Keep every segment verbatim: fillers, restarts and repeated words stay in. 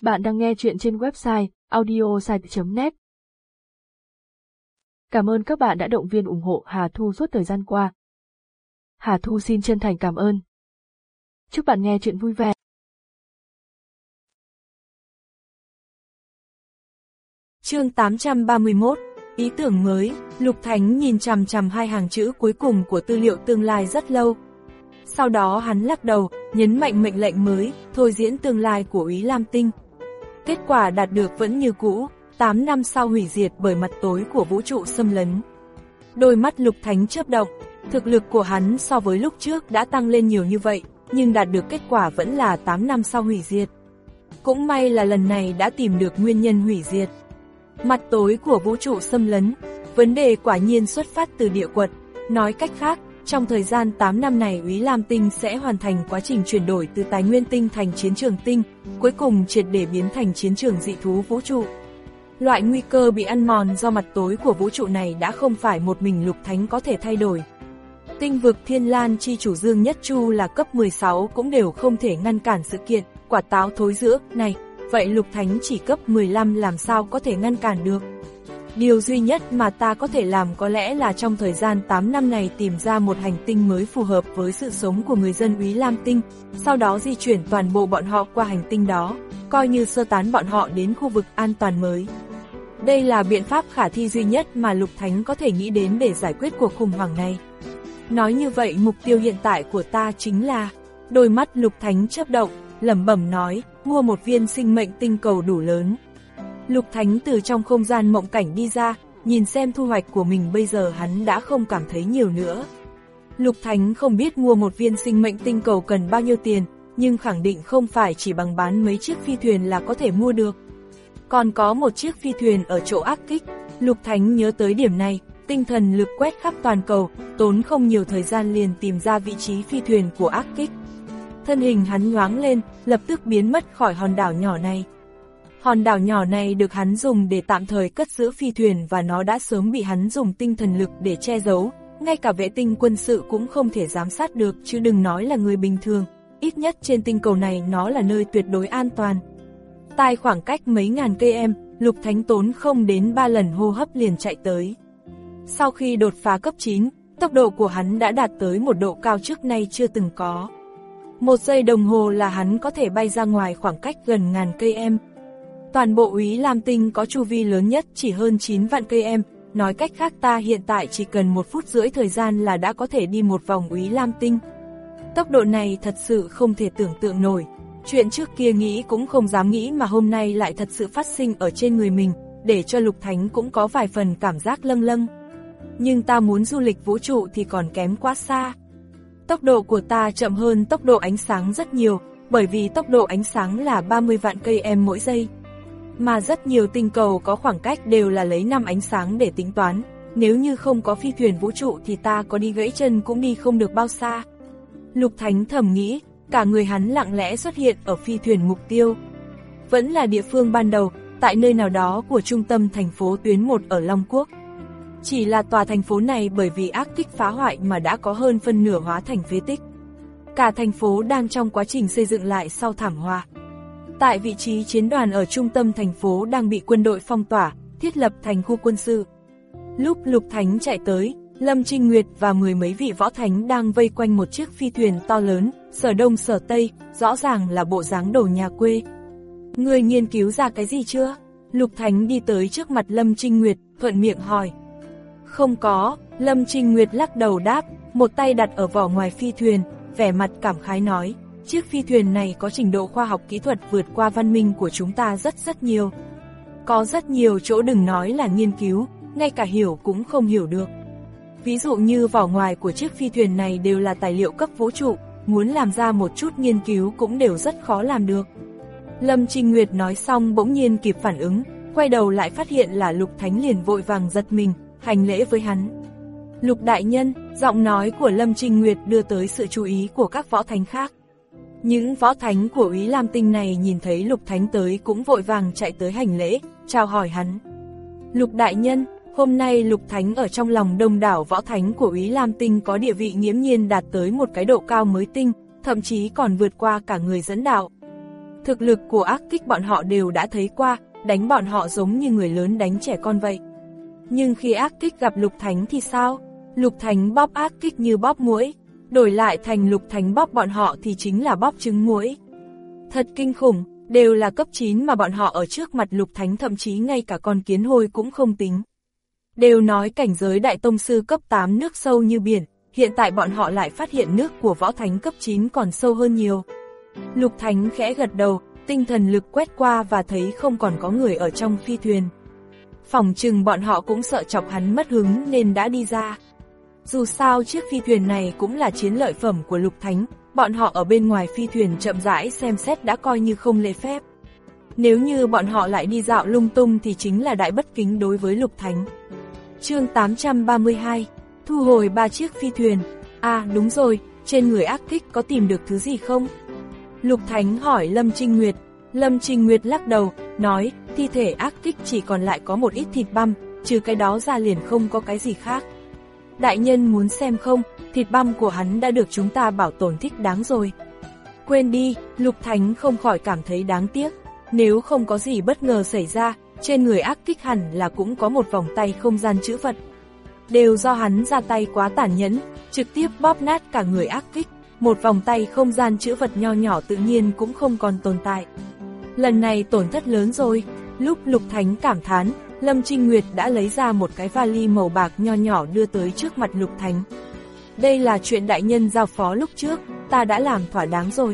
Bạn đang nghe chuyện trên website audiosite chấm net. Cảm ơn các bạn đã động viên ủng hộ Hà Thu suốt thời gian qua. Hà Thu xin chân thành cảm ơn. Chúc bạn nghe chuyện vui vẻ. Chương tám trăm ba mươi mốt, ý tưởng mới. Lục Thánh nhìn chằm chằm hai hàng chữ cuối cùng của tư liệu tương lai rất lâu. Sau đó hắn lắc đầu, nhấn mạnh mệnh lệnh mới, thôi diễn tương lai của Úy Lam Tinh. Kết quả đạt được vẫn như cũ, tám năm sau hủy diệt bởi mặt tối của vũ trụ xâm lấn. Đôi mắt Lục Thánh chớp động, thực lực của hắn so với lúc trước đã tăng lên nhiều như vậy, nhưng đạt được kết quả vẫn là tám năm sau hủy diệt. Cũng may là lần này đã tìm được nguyên nhân hủy diệt. Mặt tối của vũ trụ xâm lấn, vấn đề quả nhiên xuất phát từ địa quật. Nói cách khác, trong thời gian tám năm này Úy Lam Tinh sẽ hoàn thành quá trình chuyển đổi từ tài nguyên tinh thành chiến trường tinh, cuối cùng triệt để biến thành chiến trường dị thú vũ trụ. Loại nguy cơ bị ăn mòn do mặt tối của vũ trụ này đã không phải một mình Lục Thánh có thể thay đổi. Tinh vực Thiên Lan chi chủ Dương Nhất Chu là cấp mười sáu cũng đều không thể ngăn cản sự kiện quả táo thối giữa này, vậy Lục Thánh chỉ cấp mười lăm làm sao có thể ngăn cản được. Điều duy nhất mà ta có thể làm có lẽ là trong thời gian tám năm này tìm ra một hành tinh mới phù hợp với sự sống của người dân Úy Lam Tinh, sau đó di chuyển toàn bộ bọn họ qua hành tinh đó, coi như sơ tán bọn họ đến khu vực an toàn mới. Đây là biện pháp khả thi duy nhất mà Lục Thánh có thể nghĩ đến để giải quyết cuộc khủng hoảng này. Nói như vậy mục tiêu hiện tại của ta chính là... Đôi mắt Lục Thánh chớp động, lẩm bẩm nói, mua một viên sinh mệnh tinh cầu đủ lớn. Lục Thánh từ trong không gian mộng cảnh đi ra, nhìn xem thu hoạch của mình bây giờ hắn đã không cảm thấy nhiều nữa. Lục Thánh không biết mua một viên sinh mệnh tinh cầu cần bao nhiêu tiền, nhưng khẳng định không phải chỉ bằng bán mấy chiếc phi thuyền là có thể mua được. Còn có một chiếc phi thuyền ở chỗ Ác Kích, Lục Thánh nhớ tới điểm này, tinh thần lực quét khắp toàn cầu, tốn không nhiều thời gian liền tìm ra vị trí phi thuyền của Ác Kích. Thân hình hắn nhoáng lên, lập tức biến mất khỏi hòn đảo nhỏ này. Hòn đảo nhỏ này được hắn dùng để tạm thời cất giữ phi thuyền và nó đã sớm bị hắn dùng tinh thần lực để che giấu, ngay cả vệ tinh quân sự cũng không thể giám sát được chứ đừng nói là người bình thường, ít nhất trên tinh cầu này nó là nơi tuyệt đối an toàn. Tại khoảng cách mấy ngàn cây em, Lục Thánh tốn không đến ba lần hô hấp liền chạy tới. Sau khi đột phá cấp chín, tốc độ của hắn đã đạt tới một độ cao trước nay chưa từng có. Một giây đồng hồ là hắn có thể bay ra ngoài khoảng cách gần ngàn cây em. Toàn bộ Úy Lam Tinh có chu vi lớn nhất chỉ hơn chín vạn cây em, nói cách khác ta hiện tại chỉ cần một phút rưỡi thời gian là đã có thể đi một vòng Úy Lam Tinh. Tốc độ này thật sự không thể tưởng tượng nổi, chuyện trước kia nghĩ cũng không dám nghĩ mà hôm nay lại thật sự phát sinh ở trên người mình, để cho Lục Thánh cũng có vài phần cảm giác lâng lâng. Nhưng ta muốn du lịch vũ trụ thì còn kém quá xa. Tốc độ của ta chậm hơn tốc độ ánh sáng rất nhiều, bởi vì tốc độ ánh sáng là ba mươi vạn cây em mỗi giây. Mà rất nhiều tinh cầu có khoảng cách đều là lấy năm ánh sáng để tính toán, nếu như không có phi thuyền vũ trụ thì ta có đi gãy chân cũng đi không được bao xa. Lục Thánh thầm nghĩ, cả người hắn lặng lẽ xuất hiện ở phi thuyền mục tiêu. Vẫn là địa phương ban đầu, tại nơi nào đó của trung tâm thành phố tuyến một ở Long Quốc. Chỉ là tòa thành phố này bởi vì Ác Kích phá hoại mà đã có hơn phân nửa hóa thành phế tích. Cả thành phố đang trong quá trình xây dựng lại sau thảm họa. Tại vị trí chiến đoàn ở trung tâm thành phố đang bị quân đội phong tỏa, thiết lập thành khu quân sự. Lúc Lục Thánh chạy tới, Lâm Trinh Nguyệt và mười mấy vị võ thánh đang vây quanh một chiếc phi thuyền to lớn, sở đông sở tây, rõ ràng là bộ dáng đồ nhà quê. Người nghiên cứu ra cái gì chưa? Lục Thánh đi tới trước mặt Lâm Trinh Nguyệt, thuận miệng hỏi. Không có, Lâm Trinh Nguyệt lắc đầu đáp, một tay đặt ở vỏ ngoài phi thuyền, vẻ mặt cảm khái nói. Chiếc phi thuyền này có trình độ khoa học kỹ thuật vượt qua văn minh của chúng ta rất rất nhiều. Có rất nhiều chỗ đừng nói là nghiên cứu, ngay cả hiểu cũng không hiểu được. Ví dụ như vỏ ngoài của chiếc phi thuyền này đều là tài liệu cấp vũ trụ, muốn làm ra một chút nghiên cứu cũng đều rất khó làm được. Lâm Trinh Nguyệt nói xong bỗng nhiên kịp phản ứng, quay đầu lại phát hiện là Lục Thánh liền vội vàng giật mình, hành lễ với hắn. Lục đại nhân, giọng nói của Lâm Trinh Nguyệt đưa tới sự chú ý của các võ thánh khác. Những võ thánh của Úy Lam Tinh này nhìn thấy Lục Thánh tới cũng vội vàng chạy tới hành lễ, chào hỏi hắn. Lục đại nhân, hôm nay Lục Thánh ở trong lòng đông đảo võ thánh của Úy Lam Tinh có địa vị nghiễm nhiên đạt tới một cái độ cao mới tinh, thậm chí còn vượt qua cả người dẫn đạo. Thực lực của ác kích bọn họ đều đã thấy qua, đánh bọn họ giống như người lớn đánh trẻ con vậy. Nhưng khi ác kích gặp Lục Thánh thì sao? Lục Thánh bóp ác kích như bóp muỗi, đổi lại thành Lục Thánh bóp bọn họ thì chính là bóp trứng muỗi. Thật kinh khủng, đều là cấp chín mà bọn họ ở trước mặt Lục Thánh thậm chí ngay cả con kiến hôi cũng không tính. Đều nói cảnh giới đại tông sư cấp tám nước sâu như biển, hiện tại bọn họ lại phát hiện nước của võ thánh cấp chín còn sâu hơn nhiều. Lục Thánh khẽ gật đầu, tinh thần lực quét qua và thấy không còn có người ở trong phi thuyền. Phỏng chừng bọn họ cũng sợ chọc hắn mất hứng nên đã đi ra. Dù sao chiếc phi thuyền này cũng là chiến lợi phẩm của Lục Thánh, bọn họ ở bên ngoài phi thuyền chậm rãi xem xét đã coi như không lễ phép. Nếu như bọn họ lại đi dạo lung tung thì chính là đại bất kính đối với Lục Thánh. Chương tám trăm ba mươi hai, thu hồi ba chiếc phi thuyền. À đúng rồi, trên người ác kích có tìm được thứ gì không? Lục Thánh hỏi Lâm Trinh Nguyệt. Lâm Trinh Nguyệt lắc đầu, nói, thi thể ác kích chỉ còn lại có một ít thịt băm, trừ cái đó ra liền không có cái gì khác. Đại nhân muốn xem không, thịt băm của hắn đã được chúng ta bảo tồn thích đáng rồi. Quên đi, Lục Thánh không khỏi cảm thấy đáng tiếc. Nếu không có gì bất ngờ xảy ra, trên người ác kích hẳn là cũng có một vòng tay không gian chữ vật. Đều do hắn ra tay quá tàn nhẫn, trực tiếp bóp nát cả người ác kích, một vòng tay không gian chữ vật nho nhỏ tự nhiên cũng không còn tồn tại. Lần này tổn thất lớn rồi. Lúc Lục Thánh cảm thán, Lâm Trinh Nguyệt đã lấy ra một cái vali màu bạc nho nhỏ đưa tới trước mặt Lục Thánh. Đây là chuyện đại nhân giao phó lúc trước, ta đã làm thỏa đáng rồi.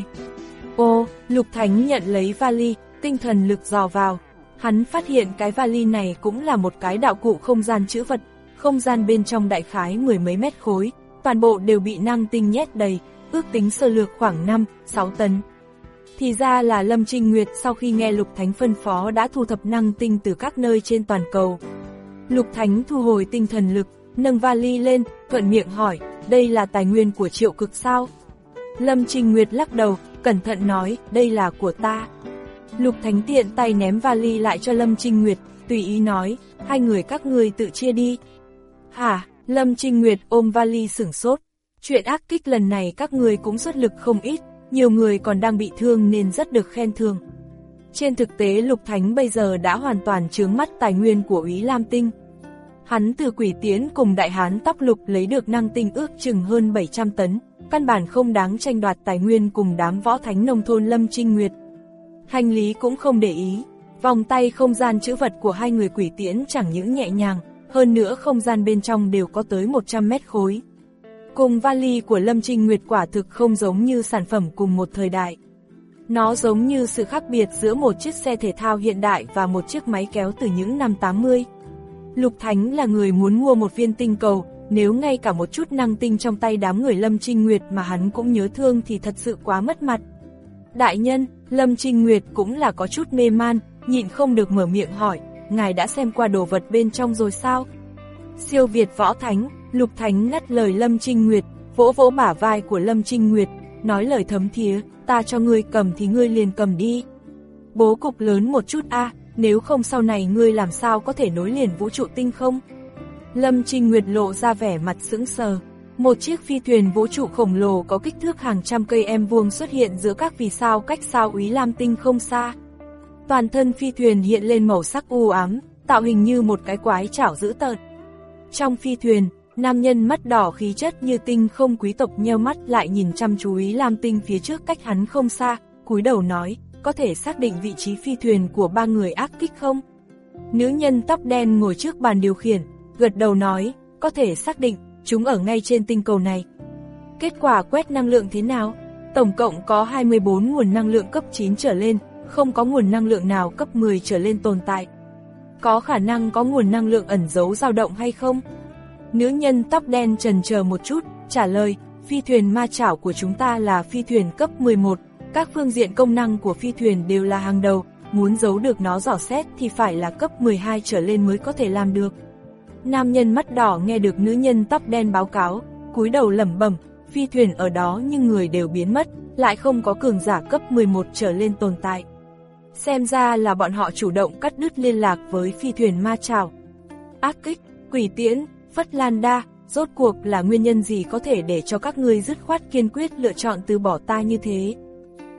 Ô, Lục Thánh nhận lấy vali, tinh thần lực dò vào. Hắn phát hiện cái vali này cũng là một cái đạo cụ không gian chữ vật, không gian bên trong đại khái mười mấy mét khối, toàn bộ đều bị năng tinh nhét đầy, ước tính sơ lược khoảng năm, sáu tấn. Thì ra là Lâm Trinh Nguyệt sau khi nghe Lục Thánh phân phó đã thu thập năng tinh từ các nơi trên toàn cầu. Lục Thánh thu hồi tinh thần lực, nâng vali lên, thuận miệng hỏi, đây là tài nguyên của Triệu Cực sao? Lâm Trinh Nguyệt lắc đầu, cẩn thận nói, đây là của ta. Lục Thánh tiện tay ném vali lại cho Lâm Trinh Nguyệt, tùy ý nói, hai người các ngươi tự chia đi. Hả? Lâm Trinh Nguyệt ôm vali sửng sốt. Chuyện ác kích lần này các ngươi cũng xuất lực không ít, nhiều người còn đang bị thương nên rất được khen thưởng. Trên thực tế Lục Thánh bây giờ đã hoàn toàn chướng mắt tài nguyên của Úy Lam Tinh. Hắn từ Quỷ Tiến cùng Đại Hán Tóc Lục lấy được năng tinh ước chừng hơn bảy trăm tấn, căn bản không đáng tranh đoạt tài nguyên cùng đám võ thánh nông thôn Lâm Trinh Nguyệt. Hành lý cũng không để ý, vòng tay không gian chữ vật của hai người Quỷ Tiễn chẳng những nhẹ nhàng, hơn nữa không gian bên trong đều có tới một trăm mét khối. Cùng vali của Lâm Trinh Nguyệt quả thực không giống như sản phẩm cùng một thời đại. Nó giống như sự khác biệt giữa một chiếc xe thể thao hiện đại và một chiếc máy kéo từ những năm tám mươi. Lục Thánh là người muốn mua một viên tinh cầu, nếu ngay cả một chút năng tinh trong tay đám người Lâm Trinh Nguyệt mà hắn cũng nhớ thương thì thật sự quá mất mặt. Đại nhân, Lâm Trinh Nguyệt cũng là có chút mê man, nhịn không được mở miệng hỏi, ngài đã xem qua đồ vật bên trong rồi sao? Siêu Việt võ thánh, Lục Thánh ngắt lời Lâm Trinh Nguyệt, vỗ vỗ bả vai của Lâm Trinh Nguyệt, nói lời thấm thía, ta cho ngươi cầm thì ngươi liền cầm đi. Bố cục lớn một chút a, à, nếu không sau này ngươi làm sao có thể nối liền vũ trụ tinh không? Lâm Trinh Nguyệt lộ ra vẻ mặt sững sờ. Một chiếc phi thuyền vũ trụ khổng lồ có kích thước hàng trăm cây em vuông xuất hiện giữa các vì sao cách sao Úy Lam Tinh không xa. Toàn thân phi thuyền hiện lên màu sắc u ám, tạo hình như một cái quái chảo dữ tợn. Trong phi thuyền, nam nhân mắt đỏ khí chất như tinh không quý tộc nheo mắt lại nhìn chăm chú Úy Lam Tinh phía trước cách hắn không xa, cúi đầu nói, có thể xác định vị trí phi thuyền của ba người ác kích không? Nữ nhân tóc đen ngồi trước bàn điều khiển, gật đầu nói, có thể xác định, chúng ở ngay trên tinh cầu này. Kết quả quét năng lượng thế nào? Tổng cộng có hai mươi bốn nguồn năng lượng cấp chín trở lên, không có nguồn năng lượng nào cấp mười trở lên tồn tại. Có khả năng có nguồn năng lượng ẩn giấu dao động hay không? Nữ nhân tóc đen chần chờ một chút, trả lời, phi thuyền ma chảo của chúng ta là phi thuyền cấp mười một, các phương diện công năng của phi thuyền đều là hàng đầu, muốn giấu được nó dò xét thì phải là cấp mười hai trở lên mới có thể làm được. Nam nhân mắt đỏ nghe được nữ nhân tóc đen báo cáo, cúi đầu lẩm bẩm, phi thuyền ở đó nhưng người đều biến mất, lại không có cường giả cấp mười một trở lên tồn tại. Xem ra là bọn họ chủ động cắt đứt liên lạc với phi thuyền ma chảo. Ác kích, Quỷ Tiễn, Phất Lan Đa, rốt cuộc là nguyên nhân gì có thể để cho các ngươi dứt khoát kiên quyết lựa chọn từ bỏ ta như thế?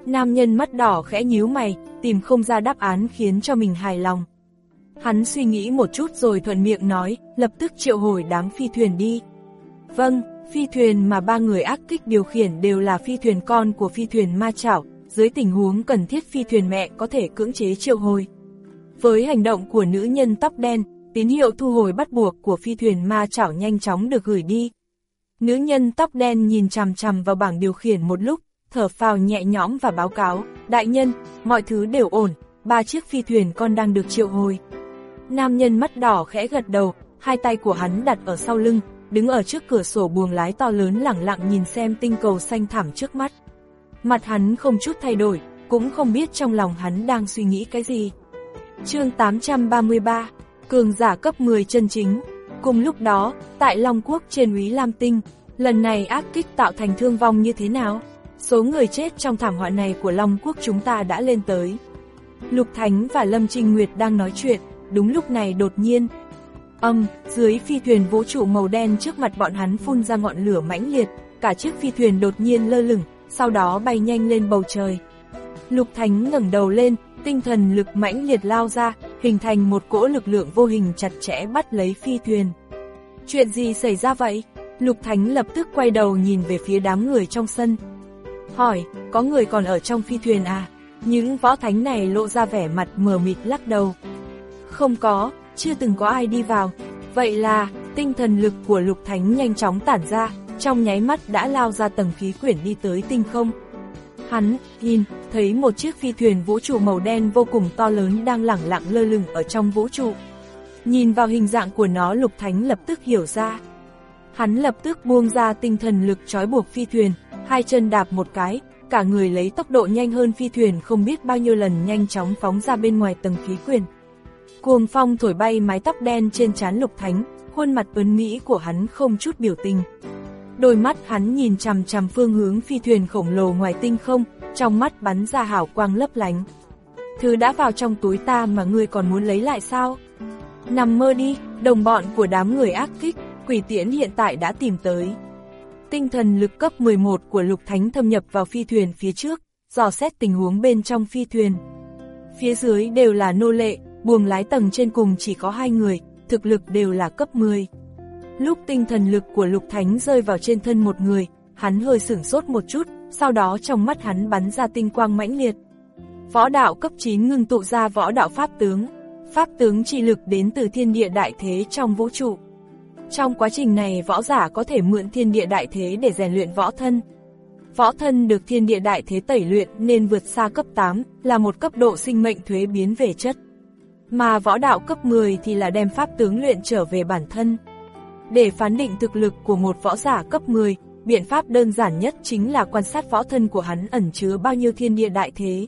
Nam nhân mắt đỏ khẽ nhíu mày, tìm không ra đáp án khiến cho mình hài lòng. Hắn suy nghĩ một chút rồi thuận miệng nói, lập tức triệu hồi đám phi thuyền đi. Vâng, phi thuyền mà ba người ác kích điều khiển đều là phi thuyền con của phi thuyền ma chảo, dưới tình huống cần thiết phi thuyền mẹ có thể cưỡng chế triệu hồi. Với hành động của nữ nhân tóc đen, tín hiệu thu hồi bắt buộc của phi thuyền ma chảo nhanh chóng được gửi đi. Nữ nhân tóc đen nhìn chằm chằm vào bảng điều khiển một lúc, thở phào nhẹ nhõm và báo cáo, đại nhân, mọi thứ đều ổn, ba chiếc phi thuyền con đang được triệu hồi. Nam nhân mắt đỏ khẽ gật đầu, hai tay của hắn đặt ở sau lưng, đứng ở trước cửa sổ buồng lái to lớn lẳng lặng nhìn xem tinh cầu xanh thẳm trước mắt. Mặt hắn không chút thay đổi, cũng không biết trong lòng hắn đang suy nghĩ cái gì. Chương tám trăm ba mươi ba, cường giả cấp mười chân chính. Cùng lúc đó, tại Long Quốc trên Úy Lam Tinh, lần này ác kích tạo thành thương vong như thế nào? Số người chết trong thảm họa này của Long Quốc chúng ta đã lên tới. Lục Thánh và Lâm Trinh Nguyệt đang nói chuyện, đúng lúc này đột nhiên. Âm, dưới phi thuyền vũ trụ màu đen trước mặt bọn hắn phun ra ngọn lửa mãnh liệt, cả chiếc phi thuyền đột nhiên lơ lửng, sau đó bay nhanh lên bầu trời. Lục Thánh ngẩng đầu lên, tinh thần lực mãnh liệt lao ra, hình thành một cỗ lực lượng vô hình chặt chẽ bắt lấy phi thuyền. Chuyện gì xảy ra vậy? Lục Thánh lập tức quay đầu nhìn về phía đám người trong sân. Hỏi, có người còn ở trong phi thuyền à? Những võ thánh này lộ ra vẻ mặt mờ mịt lắc đầu. Không có, chưa từng có ai đi vào. Vậy là, tinh thần lực của Lục Thánh nhanh chóng tản ra, trong nháy mắt đã lao ra tầng khí quyển đi tới tinh không. Hắn, nhìn, thấy một chiếc phi thuyền vũ trụ màu đen vô cùng to lớn đang lẳng lặng lơ lửng ở trong vũ trụ. Nhìn vào hình dạng của nó Lục Thánh lập tức hiểu ra. Hắn lập tức buông ra tinh thần lực trói buộc phi thuyền, hai chân đạp một cái, cả người lấy tốc độ nhanh hơn phi thuyền không biết bao nhiêu lần nhanh chóng phóng ra bên ngoài tầng khí quyển. Cuồng phong thổi bay mái tóc đen trên trán Lục Thánh, khuôn mặt ướn mỹ của hắn không chút biểu tình. Đôi mắt hắn nhìn chằm chằm phương hướng phi thuyền khổng lồ ngoài tinh không, trong mắt bắn ra hào quang lấp lánh. Thứ đã vào trong túi ta mà ngươi còn muốn lấy lại sao? Nằm mơ đi, đồng bọn của đám người ác kích, Quỷ Tiễn hiện tại đã tìm tới. Tinh thần lực cấp mười một của Lục Thánh thâm nhập vào phi thuyền phía trước, dò xét tình huống bên trong phi thuyền. Phía dưới đều là nô lệ, buồng lái tầng trên cùng chỉ có hai người, thực lực đều là cấp mười. Lúc tinh thần lực của Lục Thánh rơi vào trên thân một người, hắn hơi sửng sốt một chút, sau đó trong mắt hắn bắn ra tinh quang mãnh liệt. Võ đạo cấp chín ngưng tụ ra võ đạo pháp tướng. Pháp tướng chi lực đến từ thiên địa đại thế trong vũ trụ. Trong quá trình này võ giả có thể mượn thiên địa đại thế để rèn luyện võ thân. Võ thân được thiên địa đại thế tẩy luyện nên vượt xa cấp tám, là một cấp độ sinh mệnh thuế biến về chất. Mà võ đạo cấp mười thì là đem pháp tướng luyện trở về bản thân. Để phán định thực lực của một võ giả cấp mười, biện pháp đơn giản nhất chính là quan sát võ thân của hắn ẩn chứa bao nhiêu thiên địa đại thế.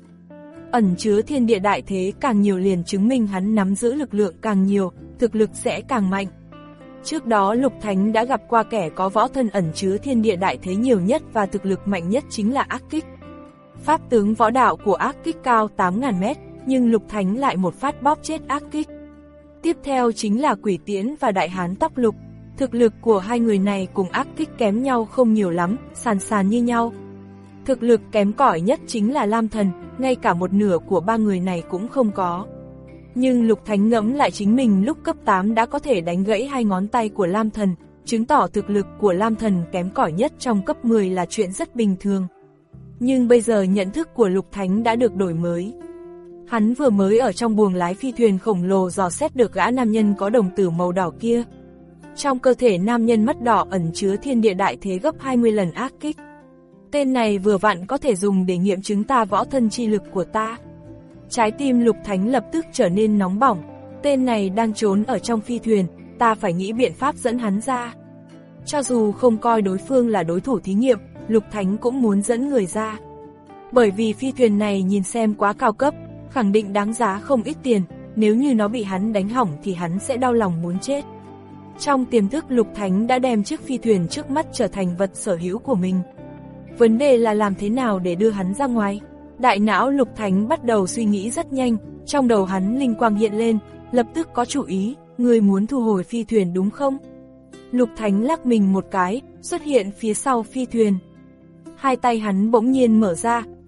Ẩn chứa thiên địa đại thế càng nhiều liền chứng minh hắn nắm giữ lực lượng càng nhiều, thực lực sẽ càng mạnh. Trước đó Lục Thánh đã gặp qua kẻ có võ thân ẩn chứa thiên địa đại thế nhiều nhất và thực lực mạnh nhất chính là Ác Kích. Pháp tướng võ đạo của Ác Kích cao tám nghìn mét, nhưng Lục Thánh lại một phát bóp chết Ác Kích. Tiếp theo chính là Quỷ Tiễn và Đại Hán Tóc Lục. Thực lực của hai người này cùng Ác Kích kém nhau không nhiều lắm, sàn sàn như nhau. Thực lực kém cỏi nhất chính là Lam Thần, ngay cả một nửa của ba người này cũng không có. Nhưng Lục Thánh ngẫm lại chính mình lúc cấp tám đã có thể đánh gãy hai ngón tay của Lam Thần, chứng tỏ thực lực của Lam Thần kém cỏi nhất trong cấp mười là chuyện rất bình thường. Nhưng bây giờ nhận thức của Lục Thánh đã được đổi mới. Hắn vừa mới ở trong buồng lái phi thuyền khổng lồ dò xét được gã nam nhân có đồng tử màu đỏ kia. Trong cơ thể nam nhân mắt đỏ ẩn chứa thiên địa đại thế gấp hai mươi lần Ác Kích. Tên này vừa vặn có thể dùng để nghiệm chứng ta võ thân chi lực của ta. Trái tim Lục Thánh lập tức trở nên nóng bỏng. Tên này đang trốn ở trong phi thuyền, ta phải nghĩ biện pháp dẫn hắn ra. Cho dù không coi đối phương là đối thủ thí nghiệm, Lục Thánh cũng muốn dẫn người ra. Bởi vì phi thuyền này nhìn xem quá cao cấp, khẳng định đáng giá không ít tiền, nếu như nó bị hắn đánh hỏng thì hắn sẽ đau lòng muốn chết. Trong tiềm thức Lục Thánh đã đem chiếc phi thuyền trước mắt trở thành vật sở hữu của mình. Vấn đề là làm thế nào để đưa hắn ra ngoài. Đại não Lục Thánh bắt đầu suy nghĩ rất nhanh, trong đầu hắn linh quang hiện lên, lập tức có chủ ý, ngươi muốn thu hồi phi thuyền đúng không? Lục Thánh lắc mình một cái, xuất hiện phía sau phi thuyền. Hai tay hắn bỗng nhiên mở ra,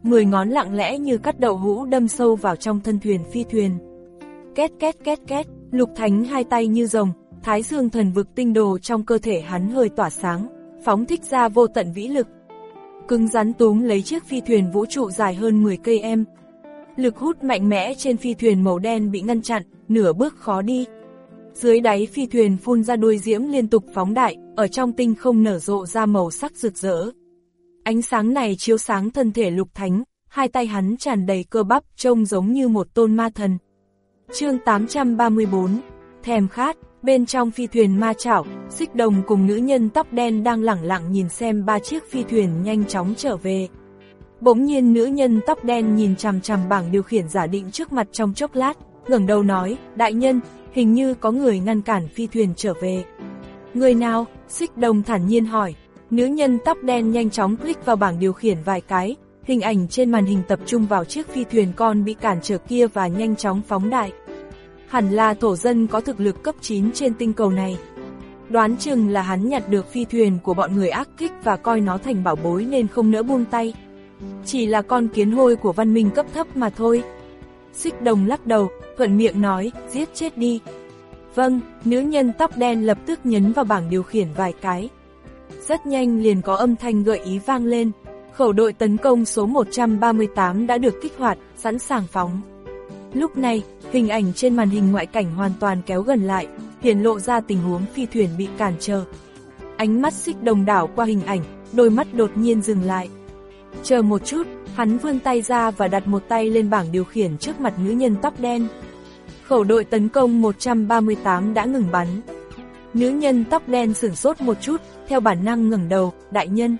mười ngón lặng lẽ như cắt đậu hũ đâm sâu vào trong thân thuyền phi thuyền. Két két két két, Lục Thánh hai tay như rồng, Thái Dương thần vực tinh đồ trong cơ thể hắn hơi tỏa sáng, phóng thích ra vô tận vĩ lực. Cứng rắn túm lấy chiếc phi thuyền vũ trụ dài hơn mười cây em. Lực hút mạnh mẽ trên phi thuyền màu đen bị ngăn chặn, nửa bước khó đi. Dưới đáy phi thuyền phun ra đuôi diễm liên tục phóng đại, ở trong tinh không nở rộ ra màu sắc rực rỡ. Ánh sáng này chiếu sáng thân thể Lục Thánh, hai tay hắn tràn đầy cơ bắp trông giống như một tôn ma thần. Chương tám trăm ba mươi tư, thèm khát. Bên trong phi thuyền ma chảo, Xích Đồng cùng nữ nhân tóc đen đang lẳng lặng nhìn xem ba chiếc phi thuyền nhanh chóng trở về. Bỗng nhiên nữ nhân tóc đen nhìn chằm chằm bảng điều khiển giả định trước mặt trong chốc lát, ngẩng đầu nói, đại nhân, hình như có người ngăn cản phi thuyền trở về. Người nào? Xích Đồng thản nhiên hỏi. Nữ nhân tóc đen nhanh chóng click vào bảng điều khiển vài cái, hình ảnh trên màn hình tập trung vào chiếc phi thuyền con bị cản trở kia và nhanh chóng phóng đại. Hẳn là thổ dân có thực lực cấp chín trên tinh cầu này. Đoán chừng là hắn nhặt được phi thuyền của bọn người ác kích và coi nó thành bảo bối nên không nỡ buông tay. Chỉ là con kiến hôi của văn minh cấp thấp mà thôi. Xích Đồng lắc đầu, thuận miệng nói, giết chết đi. Vâng, nữ nhân tóc đen lập tức nhấn vào bảng điều khiển vài cái. Rất nhanh liền có âm thanh gợi ý vang lên. Khẩu đội tấn công số một trăm ba mươi tám đã được kích hoạt, sẵn sàng phóng. Lúc này, hình ảnh trên màn hình ngoại cảnh hoàn toàn kéo gần lại, hiển lộ ra tình huống phi thuyền bị cản trở. Ánh mắt Xích Đồng đảo qua hình ảnh, đôi mắt đột nhiên dừng lại. Chờ một chút, hắn vươn tay ra và đặt một tay lên bảng điều khiển trước mặt nữ nhân tóc đen. Khẩu đội tấn công một trăm ba mươi tám đã ngừng bắn. Nữ nhân tóc đen sửng sốt một chút, theo bản năng ngẩng đầu, đại nhân.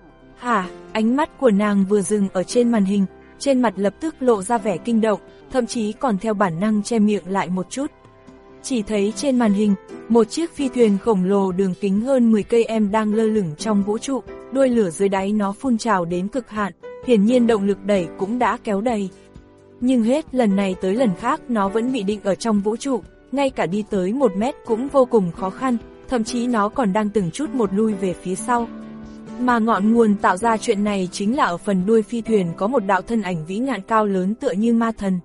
Hả, ánh mắt của nàng vừa dừng ở trên màn hình, trên mặt lập tức lộ ra vẻ kinh động, thậm chí còn theo bản năng che miệng lại một chút. Chỉ thấy trên màn hình, một chiếc phi thuyền khổng lồ đường kính hơn mười cây em đang lơ lửng trong vũ trụ, đuôi lửa dưới đáy nó phun trào đến cực hạn, hiển nhiên động lực đẩy cũng đã kéo đầy. Nhưng hết lần này tới lần khác nó vẫn bị định ở trong vũ trụ, ngay cả đi tới một mét cũng vô cùng khó khăn, thậm chí nó còn đang từng chút một lui về phía sau. Mà ngọn nguồn tạo ra chuyện này chính là ở phần đuôi phi thuyền có một đạo thân ảnh vĩ ngạn cao lớn tựa như ma thần.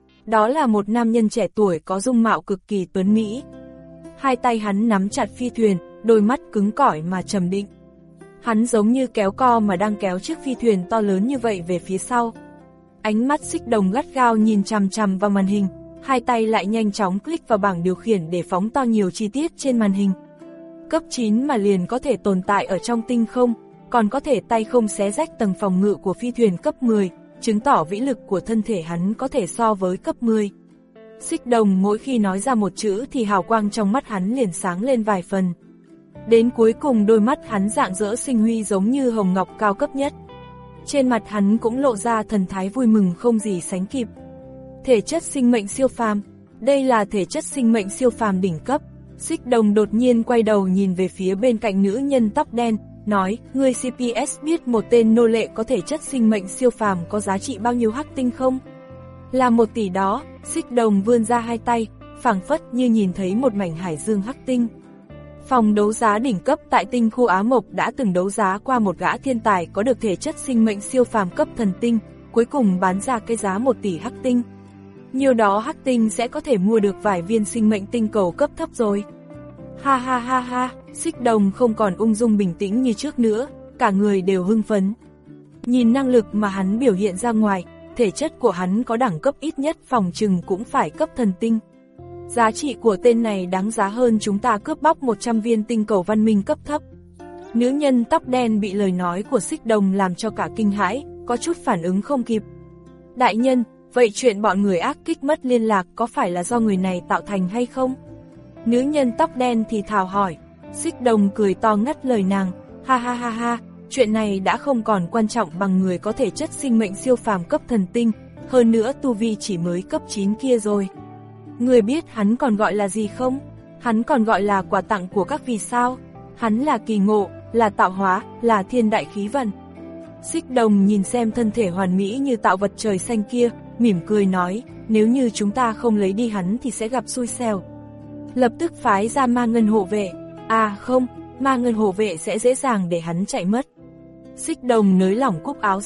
Đó là một nam nhân trẻ tuổi có dung mạo cực kỳ tuấn mỹ. Hai tay hắn nắm chặt phi thuyền, đôi mắt cứng cỏi mà trầm định. Hắn giống như kéo co mà đang kéo chiếc phi thuyền to lớn như vậy về phía sau. Ánh mắt Xích Đồng gắt gao nhìn chằm chằm vào màn hình, hai tay lại nhanh chóng click vào bảng điều khiển để phóng to nhiều chi tiết trên màn hình. Cấp chín mà liền có thể tồn tại ở trong tinh không, còn có thể tay không xé rách tầng phòng ngự của phi thuyền cấp mười, chứng tỏ vĩ lực của thân thể hắn có thể so với cấp mười. Xích Đồng mỗi khi nói ra một chữ thì hào quang trong mắt hắn liền sáng lên vài phần. Đến cuối cùng đôi mắt hắn rạng rỡ sinh huy giống như hồng ngọc cao cấp nhất. Trên mặt hắn cũng lộ ra thần thái vui mừng không gì sánh kịp. Thể chất sinh mệnh siêu phàm, đây là thể chất sinh mệnh siêu phàm đỉnh cấp. Xích Đồng đột nhiên quay đầu nhìn về phía bên cạnh nữ nhân tóc đen, nói, ngươi xê pê ét biết một tên nô lệ có thể chất sinh mệnh siêu phàm có giá trị bao nhiêu hắc tinh không? Là một tỷ đó. Xích Đồng vươn ra hai tay, phảng phất như nhìn thấy một mảnh hải dương hắc tinh. Phòng đấu giá đỉnh cấp tại tinh khu Á Mộc đã từng đấu giá qua một gã thiên tài có được thể chất sinh mệnh siêu phàm cấp thần tinh, cuối cùng bán ra cái giá một tỷ hắc tinh. Nhiều đó hắc tinh sẽ có thể mua được vài viên sinh mệnh tinh cầu cấp thấp rồi. Ha ha ha ha, Xích Đồng không còn ung dung bình tĩnh như trước nữa, cả người đều hưng phấn. Nhìn năng lực mà hắn biểu hiện ra ngoài, thể chất của hắn có đẳng cấp ít nhất phòng trừng cũng phải cấp thần tinh. Giá trị của tên này đáng giá hơn chúng ta cướp bóc một trăm viên tinh cầu văn minh cấp thấp. Nữ nhân tóc đen bị lời nói của Xích Đồng làm cho cả kinh hãi, có chút phản ứng không kịp. Đại nhân, vậy chuyện bọn người ác kích mất liên lạc có phải là do người này tạo thành hay không? Nữ nhân tóc đen thì thào hỏi. Xích Đồng cười to ngắt lời nàng, ha ha ha ha, chuyện này đã không còn quan trọng bằng người có thể chất sinh mệnh siêu phàm cấp thần tinh, hơn nữa tu vi chỉ mới cấp chín kia rồi. Người biết hắn còn gọi là gì không? Hắn còn gọi là quà tặng của các vì sao? Hắn là kỳ ngộ, là tạo hóa, là thiên đại khí vận. Xích Đồng nhìn xem thân thể hoàn mỹ như tạo vật trời xanh kia, mỉm cười nói, nếu như chúng ta không lấy đi hắn thì sẽ gặp xui xẻo. Lập tức phái ra ma ngân hộ vệ. À không, ma ngân hộ vệ sẽ dễ dàng để hắn chạy mất. Xích Đồng nới lỏng cúc áo ra,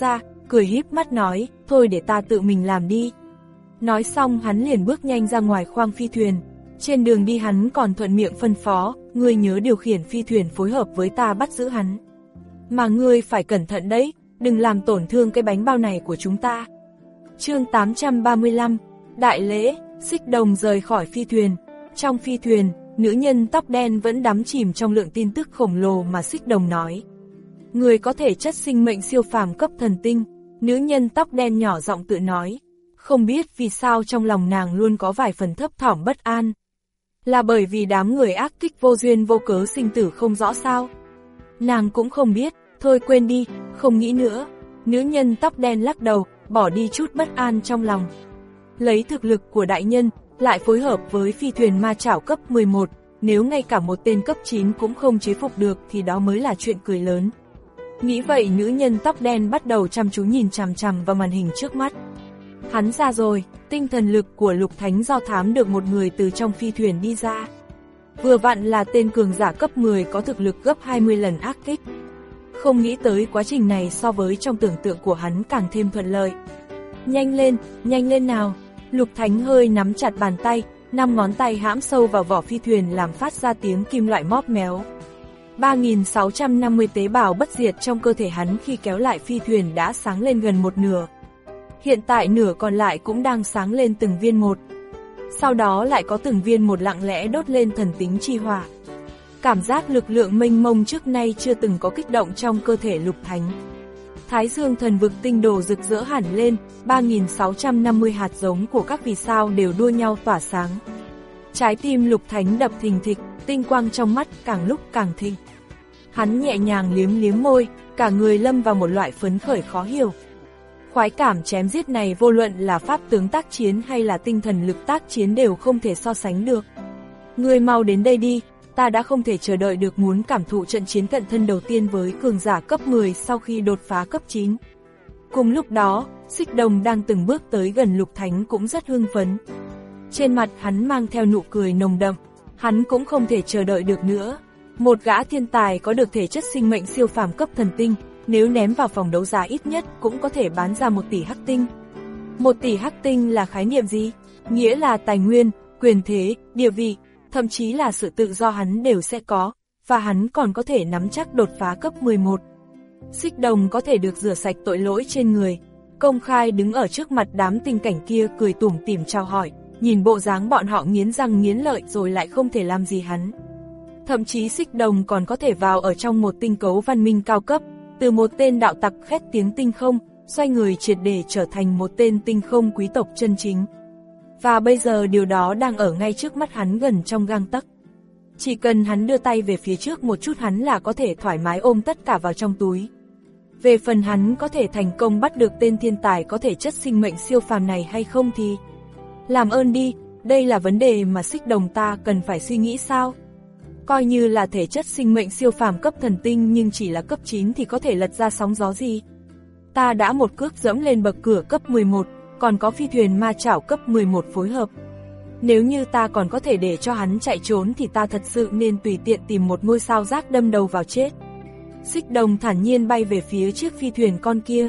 cười híp mắt nói, thôi để ta tự mình làm đi. Nói xong hắn liền bước nhanh ra ngoài khoang phi thuyền. Trên đường đi hắn còn thuận miệng phân phó, ngươi nhớ điều khiển phi thuyền phối hợp với ta bắt giữ hắn. Mà ngươi phải cẩn thận đấy, đừng làm tổn thương cái bánh bao này của chúng ta. Chương tám trăm ba mươi lăm, Đại lễ. Xích Đồng rời khỏi phi thuyền. Trong phi thuyền, nữ nhân tóc đen vẫn đắm chìm trong lượng tin tức khổng lồ mà Xích Đồng nói. Người có thể chất sinh mệnh siêu phàm cấp thần tinh, nữ nhân tóc đen nhỏ giọng tự nói. Không biết vì sao trong lòng nàng luôn có vài phần thấp thỏm bất an. Là bởi vì đám người ác kích vô duyên vô cớ sinh tử không rõ sao? Nàng cũng không biết, thôi quên đi, không nghĩ nữa. Nữ nhân tóc đen lắc đầu, bỏ đi chút bất an trong lòng. Lấy thực lực của đại nhân, lại phối hợp với phi thuyền ma chảo cấp mười một, nếu ngay cả một tên cấp chín cũng không chế phục được thì đó mới là chuyện cười lớn. Nghĩ vậy nữ nhân tóc đen bắt đầu chăm chú nhìn chằm chằm vào màn hình trước mắt. Hắn ra rồi, tinh thần lực của Lục Thánh do thám được một người từ trong phi thuyền đi ra. Vừa vặn là tên cường giả cấp mười có thực lực gấp hai mươi lần ác kích. Không nghĩ tới quá trình này so với trong tưởng tượng của hắn càng thêm thuận lợi. Nhanh lên, nhanh lên nào. Lục Thánh hơi nắm chặt bàn tay, năm ngón tay hãm sâu vào vỏ phi thuyền làm phát ra tiếng kim loại móp méo. ba nghìn sáu trăm năm mươi tế bào bất diệt trong cơ thể hắn khi kéo lại phi thuyền đã sáng lên gần một nửa. Hiện tại nửa còn lại cũng đang sáng lên từng viên một. Sau đó lại có từng viên một lặng lẽ đốt lên thần tính chi hỏa. Cảm giác lực lượng mênh mông trước nay chưa từng có kích động trong cơ thể Lục Thánh. Thái Dương thần vực tinh đồ rực rỡ hẳn lên, ba nghìn sáu trăm năm mươi hạt giống của các vì sao đều đua nhau tỏa sáng. Trái tim Lục Thánh đập thình thịch, tinh quang trong mắt càng lúc càng thịnh. Hắn nhẹ nhàng liếm liếm môi, cả người lâm vào một loại phấn khởi khó hiểu. Khoái cảm chém giết này vô luận là pháp tướng tác chiến hay là tinh thần lực tác chiến đều không thể so sánh được. Ngươi mau đến đây đi, ta đã không thể chờ đợi được muốn cảm thụ trận chiến cận thân đầu tiên với cường giả cấp mười sau khi đột phá cấp chín. Cùng lúc đó, Xích Đồng đang từng bước tới gần Lục Thánh cũng rất hưng phấn. Trên mặt hắn mang theo nụ cười nồng đậm, hắn cũng không thể chờ đợi được nữa. Một gã thiên tài có được thể chất sinh mệnh siêu phàm cấp thần tinh, nếu ném vào phòng đấu giá ít nhất cũng có thể bán ra một tỷ hắc tinh. Một tỷ hắc tinh là khái niệm gì? Nghĩa là tài nguyên, quyền thế, địa vị, thậm chí là sự tự do hắn đều sẽ có, và hắn còn có thể nắm chắc đột phá cấp mười một. Xích Đồng có thể được rửa sạch tội lỗi trên người, công khai đứng ở trước mặt đám tinh cảnh kia cười tủm tỉm chào hỏi, nhìn bộ dáng bọn họ nghiến răng nghiến lợi rồi lại không thể làm gì hắn. Thậm chí Xích Đồng còn có thể vào ở trong một tinh cấu văn minh cao cấp, từ một tên đạo tặc khét tiếng tinh không, xoay người triệt để trở thành một tên tinh không quý tộc chân chính. Và bây giờ điều đó đang ở ngay trước mắt hắn gần trong gang tấc. Chỉ cần hắn đưa tay về phía trước một chút hắn là có thể thoải mái ôm tất cả vào trong túi. Về phần hắn có thể thành công bắt được tên thiên tài có thể chất sinh mệnh siêu phàm này hay không thì... Làm ơn đi, đây là vấn đề mà Xích Đồng ta cần phải suy nghĩ sao? Coi như là thể chất sinh mệnh siêu phàm cấp thần tinh nhưng chỉ là cấp chín thì có thể lật ra sóng gió gì? Ta đã một cước dẫm lên bậc cửa cấp mười một, còn có phi thuyền ma chảo cấp mười một phối hợp. Nếu như ta còn có thể để cho hắn chạy trốn thì ta thật sự nên tùy tiện tìm một ngôi sao rác đâm đầu vào chết. Xích Đồng thản nhiên bay về phía chiếc phi thuyền con kia.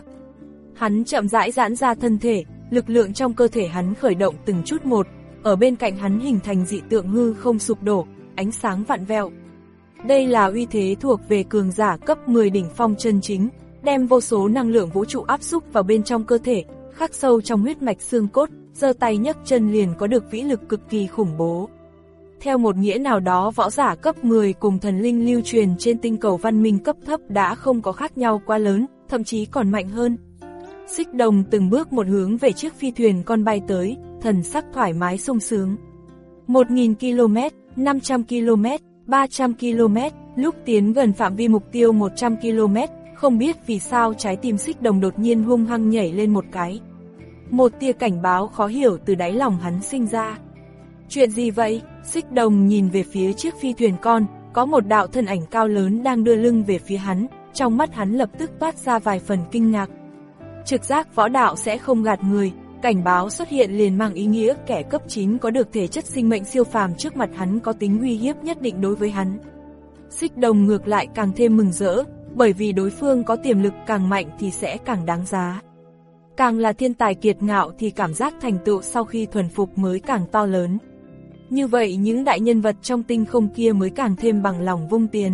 Hắn chậm rãi giãn ra thân thể, lực lượng trong cơ thể hắn khởi động từng chút một, ở bên cạnh hắn hình thành dị tượng hư không sụp đổ, ánh sáng vặn vẹo. Đây là uy thế thuộc về cường giả cấp mười đỉnh phong chân chính, đem vô số năng lượng vũ trụ áp xúc vào bên trong cơ thể, khắc sâu trong huyết mạch xương cốt, giơ tay nhấc chân liền có được vĩ lực cực kỳ khủng bố. Theo một nghĩa nào đó võ giả cấp mười cùng thần linh lưu truyền trên tinh cầu văn minh cấp thấp đã không có khác nhau quá lớn, thậm chí còn mạnh hơn. Xích Đồng từng bước một hướng về chiếc phi thuyền con bay tới, thần sắc thoải mái sung sướng. một nghìn ki lô mét, năm trăm ki lô mét, ba trăm ki lô mét, lúc tiến gần phạm vi mục tiêu một trăm ki lô mét, không biết vì sao trái tim Xích Đồng đột nhiên hung hăng nhảy lên một cái. Một tia cảnh báo khó hiểu từ đáy lòng hắn sinh ra. Chuyện gì vậy? Xích Đồng nhìn về phía chiếc phi thuyền con, có một đạo thân ảnh cao lớn đang đưa lưng về phía hắn, trong mắt hắn lập tức toát ra vài phần kinh ngạc. Trực giác võ đạo sẽ không gạt người, cảnh báo xuất hiện liền mang ý nghĩa kẻ cấp chín có được thể chất sinh mệnh siêu phàm trước mặt hắn có tính uy hiếp nhất định đối với hắn. Xích Đồng ngược lại càng thêm mừng rỡ, bởi vì đối phương có tiềm lực càng mạnh thì sẽ càng đáng giá. Càng là thiên tài kiệt ngạo thì cảm giác thành tựu sau khi thuần phục mới càng to lớn. Như vậy những đại nhân vật trong tinh không kia mới càng thêm bằng lòng vung tiền.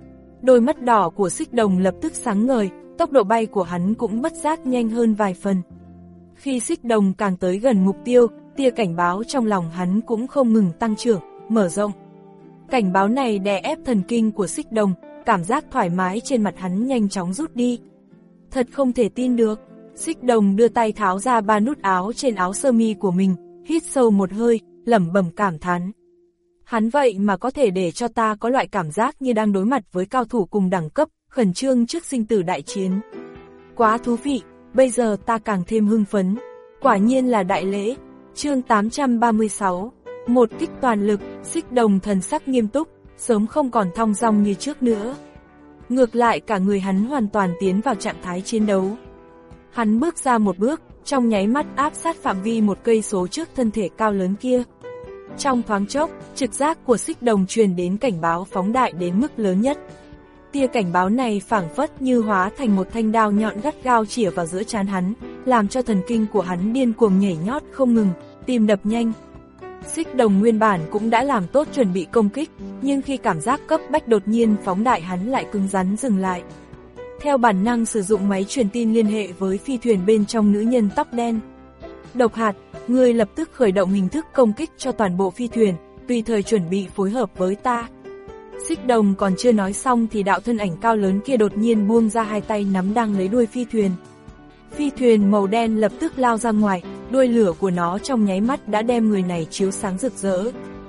Đôi mắt đỏ của Xích Đồng lập tức sáng ngời, tốc độ bay của hắn cũng bất giác nhanh hơn vài phần. Khi Xích Đồng càng tới gần mục tiêu, tia cảnh báo trong lòng hắn cũng không ngừng tăng trưởng, mở rộng. Cảnh báo này đè ép thần kinh của Xích Đồng, cảm giác thoải mái trên mặt hắn nhanh chóng rút đi. Thật không thể tin được, Xích Đồng đưa tay tháo ra ba nút áo trên áo sơ mi của mình, hít sâu một hơi, lẩm bẩm cảm thán. Hắn vậy mà có thể để cho ta có loại cảm giác như đang đối mặt với cao thủ cùng đẳng cấp, khẩn trương trước sinh tử đại chiến. Quá thú vị, bây giờ ta càng thêm hưng phấn. Quả nhiên là đại lễ. Chương tám trăm ba mươi sáu, một kích toàn lực. Xích Đồng thần sắc nghiêm túc, sớm không còn thong dong như trước nữa. Ngược lại cả người hắn hoàn toàn tiến vào trạng thái chiến đấu. Hắn bước ra một bước, trong nháy mắt áp sát phạm vi một cây số trước thân thể cao lớn kia. Trong thoáng chốc, trực giác của Xích Đồng truyền đến cảnh báo phóng đại đến mức lớn nhất. Tia cảnh báo này phảng phất như hóa thành một thanh đao nhọn gắt gao chĩa vào giữa trán hắn, làm cho thần kinh của hắn điên cuồng nhảy nhót không ngừng, tim đập nhanh. Xích Đồng nguyên bản cũng đã làm tốt chuẩn bị công kích, nhưng khi cảm giác cấp bách đột nhiên phóng đại hắn lại cứng rắn dừng lại. Theo bản năng sử dụng máy truyền tin liên hệ với phi thuyền bên trong nữ nhân tóc đen. Độc hạt, người lập tức khởi động hình thức công kích cho toàn bộ phi thuyền, tùy thời chuẩn bị phối hợp với ta. Xích Đồng còn chưa nói xong thì đạo thân ảnh cao lớn kia đột nhiên buông ra hai tay nắm đang lấy đuôi phi thuyền. Phi thuyền màu đen lập tức lao ra ngoài, đuôi lửa của nó trong nháy mắt đã đem người này chiếu sáng rực rỡ.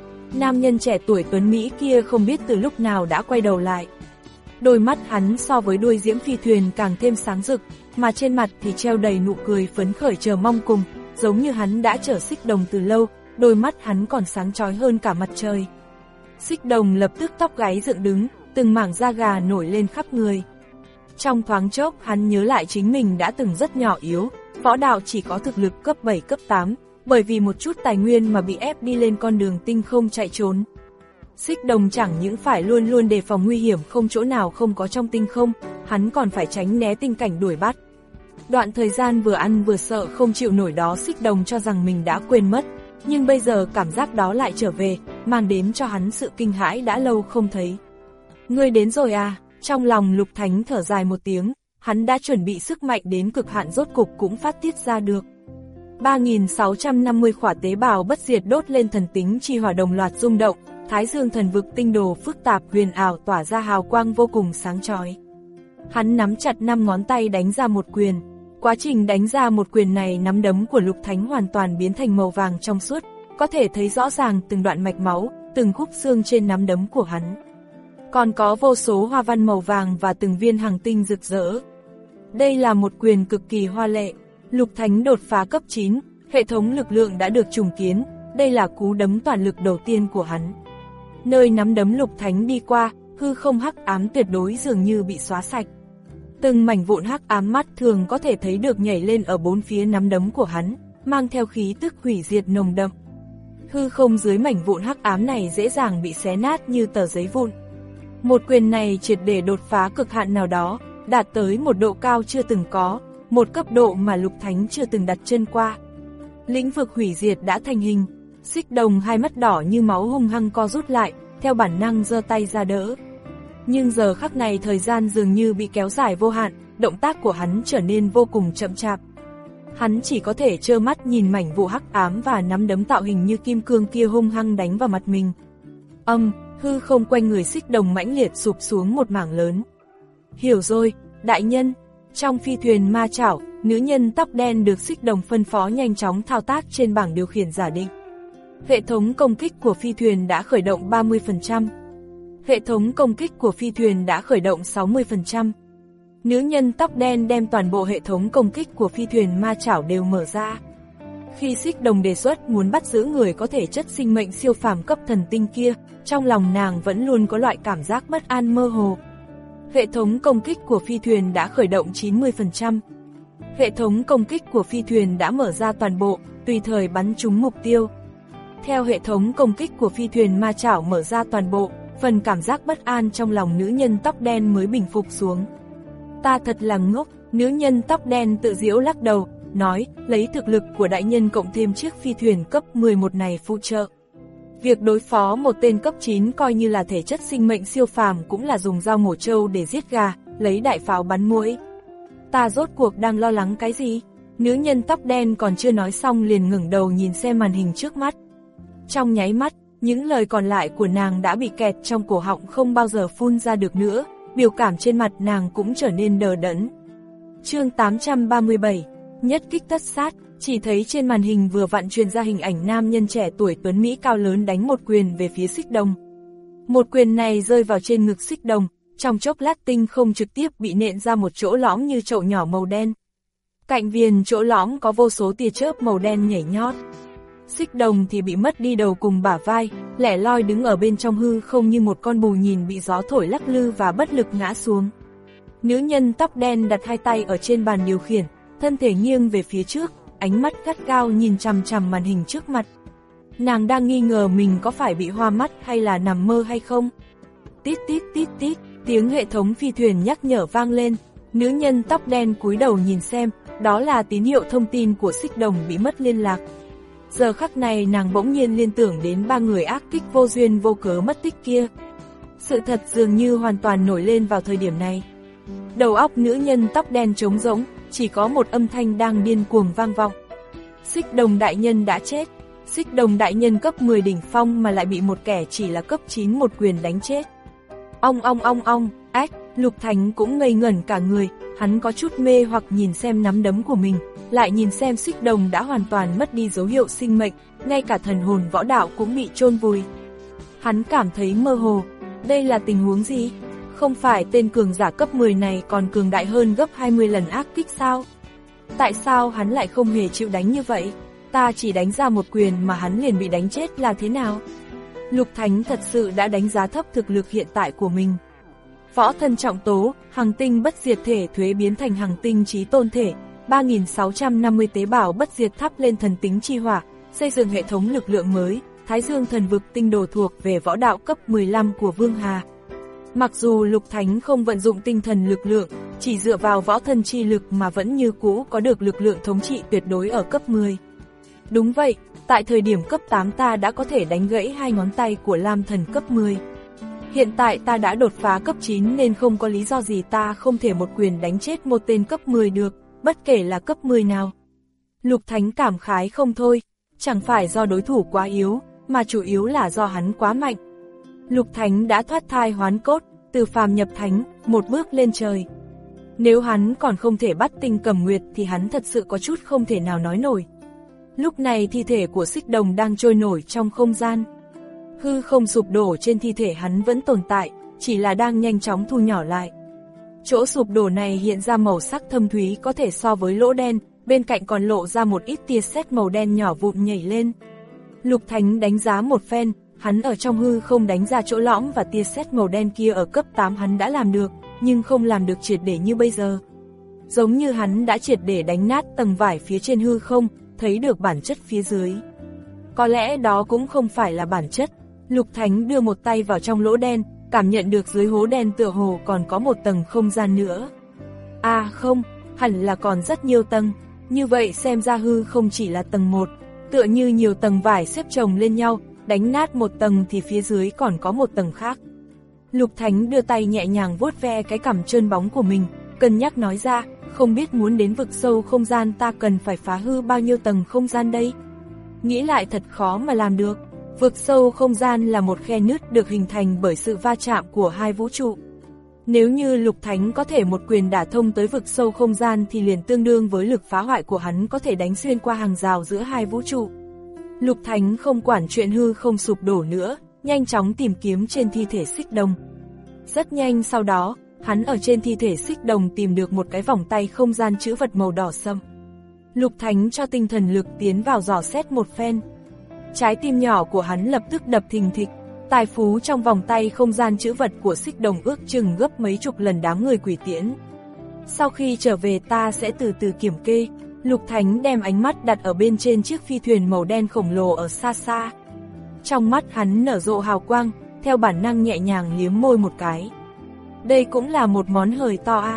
Nam nhân trẻ tuổi tuấn Mỹ kia không biết từ lúc nào đã quay đầu lại. Đôi mắt hắn so với đuôi diễm phi thuyền càng thêm sáng rực, mà trên mặt thì treo đầy nụ cười phấn khởi chờ mong cùng, giống như hắn đã chờ Xích Đồng từ lâu, đôi mắt hắn còn sáng chói hơn cả mặt trời. Xích Đồng lập tức tóc gáy dựng đứng, từng mảng da gà nổi lên khắp người. Trong thoáng chốc hắn nhớ lại chính mình đã từng rất nhỏ yếu, võ đạo chỉ có thực lực cấp bảy cấp tám, bởi vì một chút tài nguyên mà bị ép đi lên con đường tinh không chạy trốn. Xích Đồng chẳng những phải luôn luôn đề phòng nguy hiểm không chỗ nào không có trong tinh không, hắn còn phải tránh né tình cảnh đuổi bắt. Đoạn thời gian vừa ăn vừa sợ không chịu nổi đó Xích Đồng cho rằng mình đã quên mất, nhưng bây giờ cảm giác đó lại trở về, mang đến cho hắn sự kinh hãi đã lâu không thấy. Ngươi đến rồi à, trong lòng Lục Thánh thở dài một tiếng, hắn đã chuẩn bị sức mạnh đến cực hạn rốt cục cũng phát tiết ra được. ba nghìn sáu trăm năm mươi khỏa tế bào bất diệt đốt lên thần tính chi hỏa đồng loạt rung động, Thái Dương thần vực tinh đồ phức tạp huyền ảo tỏa ra hào quang vô cùng sáng chói. Hắn nắm chặt năm ngón tay đánh ra một quyền. Quá trình đánh ra một quyền này nắm đấm của Lục Thánh hoàn toàn biến thành màu vàng trong suốt, có thể thấy rõ ràng từng đoạn mạch máu, từng khúc xương trên nắm đấm của hắn. Còn có vô số hoa văn màu vàng và từng viên hành tinh rực rỡ. Đây là một quyền cực kỳ hoa lệ. Lục Thánh đột phá cấp chín, hệ thống lực lượng đã được trùng kiến, đây là cú đấm toàn lực đầu tiên của hắn. Nơi nắm đấm Lục Thánh đi qua, hư không hắc ám tuyệt đối dường như bị xóa sạch. Từng mảnh vụn hắc ám mắt thường có thể thấy được nhảy lên ở bốn phía nắm đấm của hắn, mang theo khí tức hủy diệt nồng đậm. Hư không dưới mảnh vụn hắc ám này dễ dàng bị xé nát như tờ giấy vụn. Một quyền này triệt để đột phá cực hạn nào đó, đạt tới một độ cao chưa từng có, một cấp độ mà Lục Thánh chưa từng đặt chân qua. Lĩnh vực hủy diệt đã thành hình. Xích Đồng hai mắt đỏ như máu hung hăng co rút lại, theo bản năng giơ tay ra đỡ. Nhưng giờ khắc này thời gian dường như bị kéo dài vô hạn, động tác của hắn trở nên vô cùng chậm chạp. Hắn chỉ có thể trơ mắt nhìn mảnh vụ hắc ám và nắm đấm tạo hình như kim cương kia hung hăng đánh vào mặt mình. Âm, hư không quanh người Xích Đồng mãnh liệt sụp xuống một mảng lớn. Hiểu rồi, đại nhân. Trong phi thuyền ma chảo, nữ nhân tóc đen được Xích Đồng phân phó nhanh chóng thao tác trên bảng điều khiển giả định. Hệ thống công kích của phi thuyền đã khởi động ba mươi phần trăm. Hệ thống công kích của phi thuyền đã khởi động sáu mươi phần trăm. Nữ nhân tóc đen đem toàn bộ hệ thống công kích của phi thuyền ma chảo đều mở ra. Khi Xích Đồng đề xuất muốn bắt giữ người có thể chất sinh mệnh siêu phàm cấp thần tinh kia, trong lòng nàng vẫn luôn có loại cảm giác bất an mơ hồ. Hệ thống công kích của phi thuyền đã khởi động chín mươi phần trăm. Hệ thống công kích của phi thuyền đã mở ra toàn bộ, tùy thời bắn trúng mục tiêu. Theo hệ thống công kích của phi thuyền ma chảo mở ra toàn bộ, phần cảm giác bất an trong lòng nữ nhân tóc đen mới bình phục xuống. Ta thật là ngốc, nữ nhân tóc đen tự giễu lắc đầu, nói, lấy thực lực của đại nhân cộng thêm chiếc phi thuyền cấp mười một này phụ trợ. Việc đối phó một tên cấp chín coi như là thể chất sinh mệnh siêu phàm cũng là dùng dao mổ trâu để giết gà, lấy đại pháo bắn muỗi. Ta rốt cuộc đang lo lắng cái gì? Nữ nhân tóc đen còn chưa nói xong liền ngẩng đầu nhìn xem màn hình trước mắt. Trong nháy mắt, những lời còn lại của nàng đã bị kẹt trong cổ họng không bao giờ phun ra được nữa, biểu cảm trên mặt nàng cũng trở nên đờ đẫn. Chương tám trăm ba mươi bảy, nhất kích tất sát, chỉ thấy trên màn hình vừa vặn truyền ra hình ảnh nam nhân trẻ tuổi tuấn Mỹ cao lớn đánh một quyền về phía Xích Đồng. Một quyền này rơi vào trên ngực Xích Đồng, trong chốc lát tinh không trực tiếp bị nện ra một chỗ lõm như chậu nhỏ màu đen. Cạnh viền chỗ lõm có vô số tia chớp màu đen nhảy nhót. Xích Đồng thì bị mất đi đầu cùng bả vai, lẻ loi đứng ở bên trong hư không như một con bù nhìn bị gió thổi lắc lư và bất lực ngã xuống. Nữ nhân tóc đen đặt hai tay ở trên bàn điều khiển, thân thể nghiêng về phía trước, ánh mắt gắt gao nhìn chằm chằm màn hình trước mặt. Nàng đang nghi ngờ mình có phải bị hoa mắt hay là nằm mơ hay không. Tít tít tít tít, tiếng hệ thống phi thuyền nhắc nhở vang lên. Nữ nhân tóc đen cúi đầu nhìn xem, đó là tín hiệu thông tin của Xích Đồng bị mất liên lạc. Giờ khắc này nàng bỗng nhiên liên tưởng đến ba người ác kích vô duyên vô cớ mất tích kia. Sự thật dường như hoàn toàn nổi lên vào thời điểm này. Đầu óc nữ nhân tóc đen trống rỗng, chỉ có một âm thanh đang điên cuồng vang vọng. Xích Đồng đại nhân đã chết. Xích Đồng đại nhân cấp mười đỉnh phong mà lại bị một kẻ chỉ là cấp chín một quyền đánh chết. Ong ong ong ong, ách, Lục Thành cũng ngây ngẩn cả người, hắn có chút mê hoặc nhìn xem nắm đấm của mình, lại nhìn xem Xích Đồng đã hoàn toàn mất đi dấu hiệu sinh mệnh, ngay cả thần hồn võ đạo cũng bị chôn vùi. Hắn cảm thấy mơ hồ, đây là tình huống gì? Không phải tên cường giả cấp mười này còn cường đại hơn gấp hai mươi lần ác kích sao? Tại sao hắn lại không hề chịu đánh như vậy? Ta chỉ đánh ra một quyền mà hắn liền bị đánh chết là thế nào? Lục Thánh thật sự đã đánh giá thấp thực lực hiện tại của mình. Võ thân trọng tố, hằng tinh bất diệt thể thuế biến thành hằng tinh trí tôn thể, ba nghìn sáu trăm năm mươi tế bào bất diệt thắp lên thần tính chi hỏa, xây dựng hệ thống lực lượng mới, Thái Dương thần vực tinh đồ thuộc về võ đạo cấp mười lăm của Vương Hà. Mặc dù Lục Thánh không vận dụng tinh thần lực lượng, chỉ dựa vào võ thân chi lực mà vẫn như cũ có được lực lượng thống trị tuyệt đối ở cấp mười. Đúng vậy, tại thời điểm cấp tám ta đã có thể đánh gãy hai ngón tay của Lam Thần cấp mười. Hiện tại ta đã đột phá cấp chín nên không có lý do gì ta không thể một quyền đánh chết một tên cấp mười được, bất kể là cấp mười nào. Lục Thánh cảm khái không thôi, chẳng phải do đối thủ quá yếu, mà chủ yếu là do hắn quá mạnh. Lục Thánh đã thoát thai hoán cốt, từ phàm nhập thánh, một bước lên trời. Nếu hắn còn không thể bắt tinh cầm nguyệt thì hắn thật sự có chút không thể nào nói nổi. Lúc này thi thể của Xích Đồng đang trôi nổi trong không gian. Hư không sụp đổ trên thi thể hắn vẫn tồn tại, chỉ là đang nhanh chóng thu nhỏ lại. Chỗ sụp đổ này hiện ra màu sắc thâm thúy có thể so với lỗ đen, bên cạnh còn lộ ra một ít tia sét màu đen nhỏ vụn nhảy lên. Lục Thánh đánh giá một phen, hắn ở trong hư không đánh ra chỗ lõm và tia sét màu đen kia ở cấp tám hắn đã làm được, nhưng không làm được triệt để như bây giờ. Giống như hắn đã triệt để đánh nát tầng vải phía trên hư không, thấy được bản chất phía dưới. Có lẽ đó cũng không phải là bản chất. Lục Thánh đưa một tay vào trong lỗ đen, cảm nhận được dưới hố đen tựa hồ còn có một tầng không gian nữa. À không, hẳn là còn rất nhiều tầng, như vậy xem ra hư không chỉ là tầng một, tựa như nhiều tầng vải xếp chồng lên nhau, đánh nát một tầng thì phía dưới còn có một tầng khác. Lục Thánh đưa tay nhẹ nhàng vuốt ve cái cằm trơn bóng của mình, cân nhắc nói ra, không biết muốn đến vực sâu không gian ta cần phải phá hư bao nhiêu tầng không gian đây? Nghĩ lại thật khó mà làm được. Vực sâu không gian là một khe nứt được hình thành bởi sự va chạm của hai vũ trụ. Nếu như Lục Thánh có thể một quyền đả thông tới vực sâu không gian thì liền tương đương với lực phá hoại của hắn có thể đánh xuyên qua hàng rào giữa hai vũ trụ. Lục Thánh không quản chuyện hư không sụp đổ nữa, nhanh chóng tìm kiếm trên thi thể Xích Đồng. Rất nhanh sau đó, hắn ở trên thi thể Xích Đồng tìm được một cái vòng tay không gian chữ vật màu đỏ sẫm. Lục Thánh cho tinh thần lực tiến vào dò xét một phen. Trái tim nhỏ của hắn lập tức đập thình thịch, tài phú trong vòng tay không gian chữ vật của Xích Đồng ước chừng gấp mấy chục lần đám người Quỷ Tiễn. Sau khi trở về ta sẽ từ từ kiểm kê. Lục Thánh đem ánh mắt đặt ở bên trên chiếc phi thuyền màu đen khổng lồ ở xa xa. Trong mắt hắn nở rộ hào quang, theo bản năng nhẹ nhàng liếm môi một cái. Đây cũng là một món hời to a.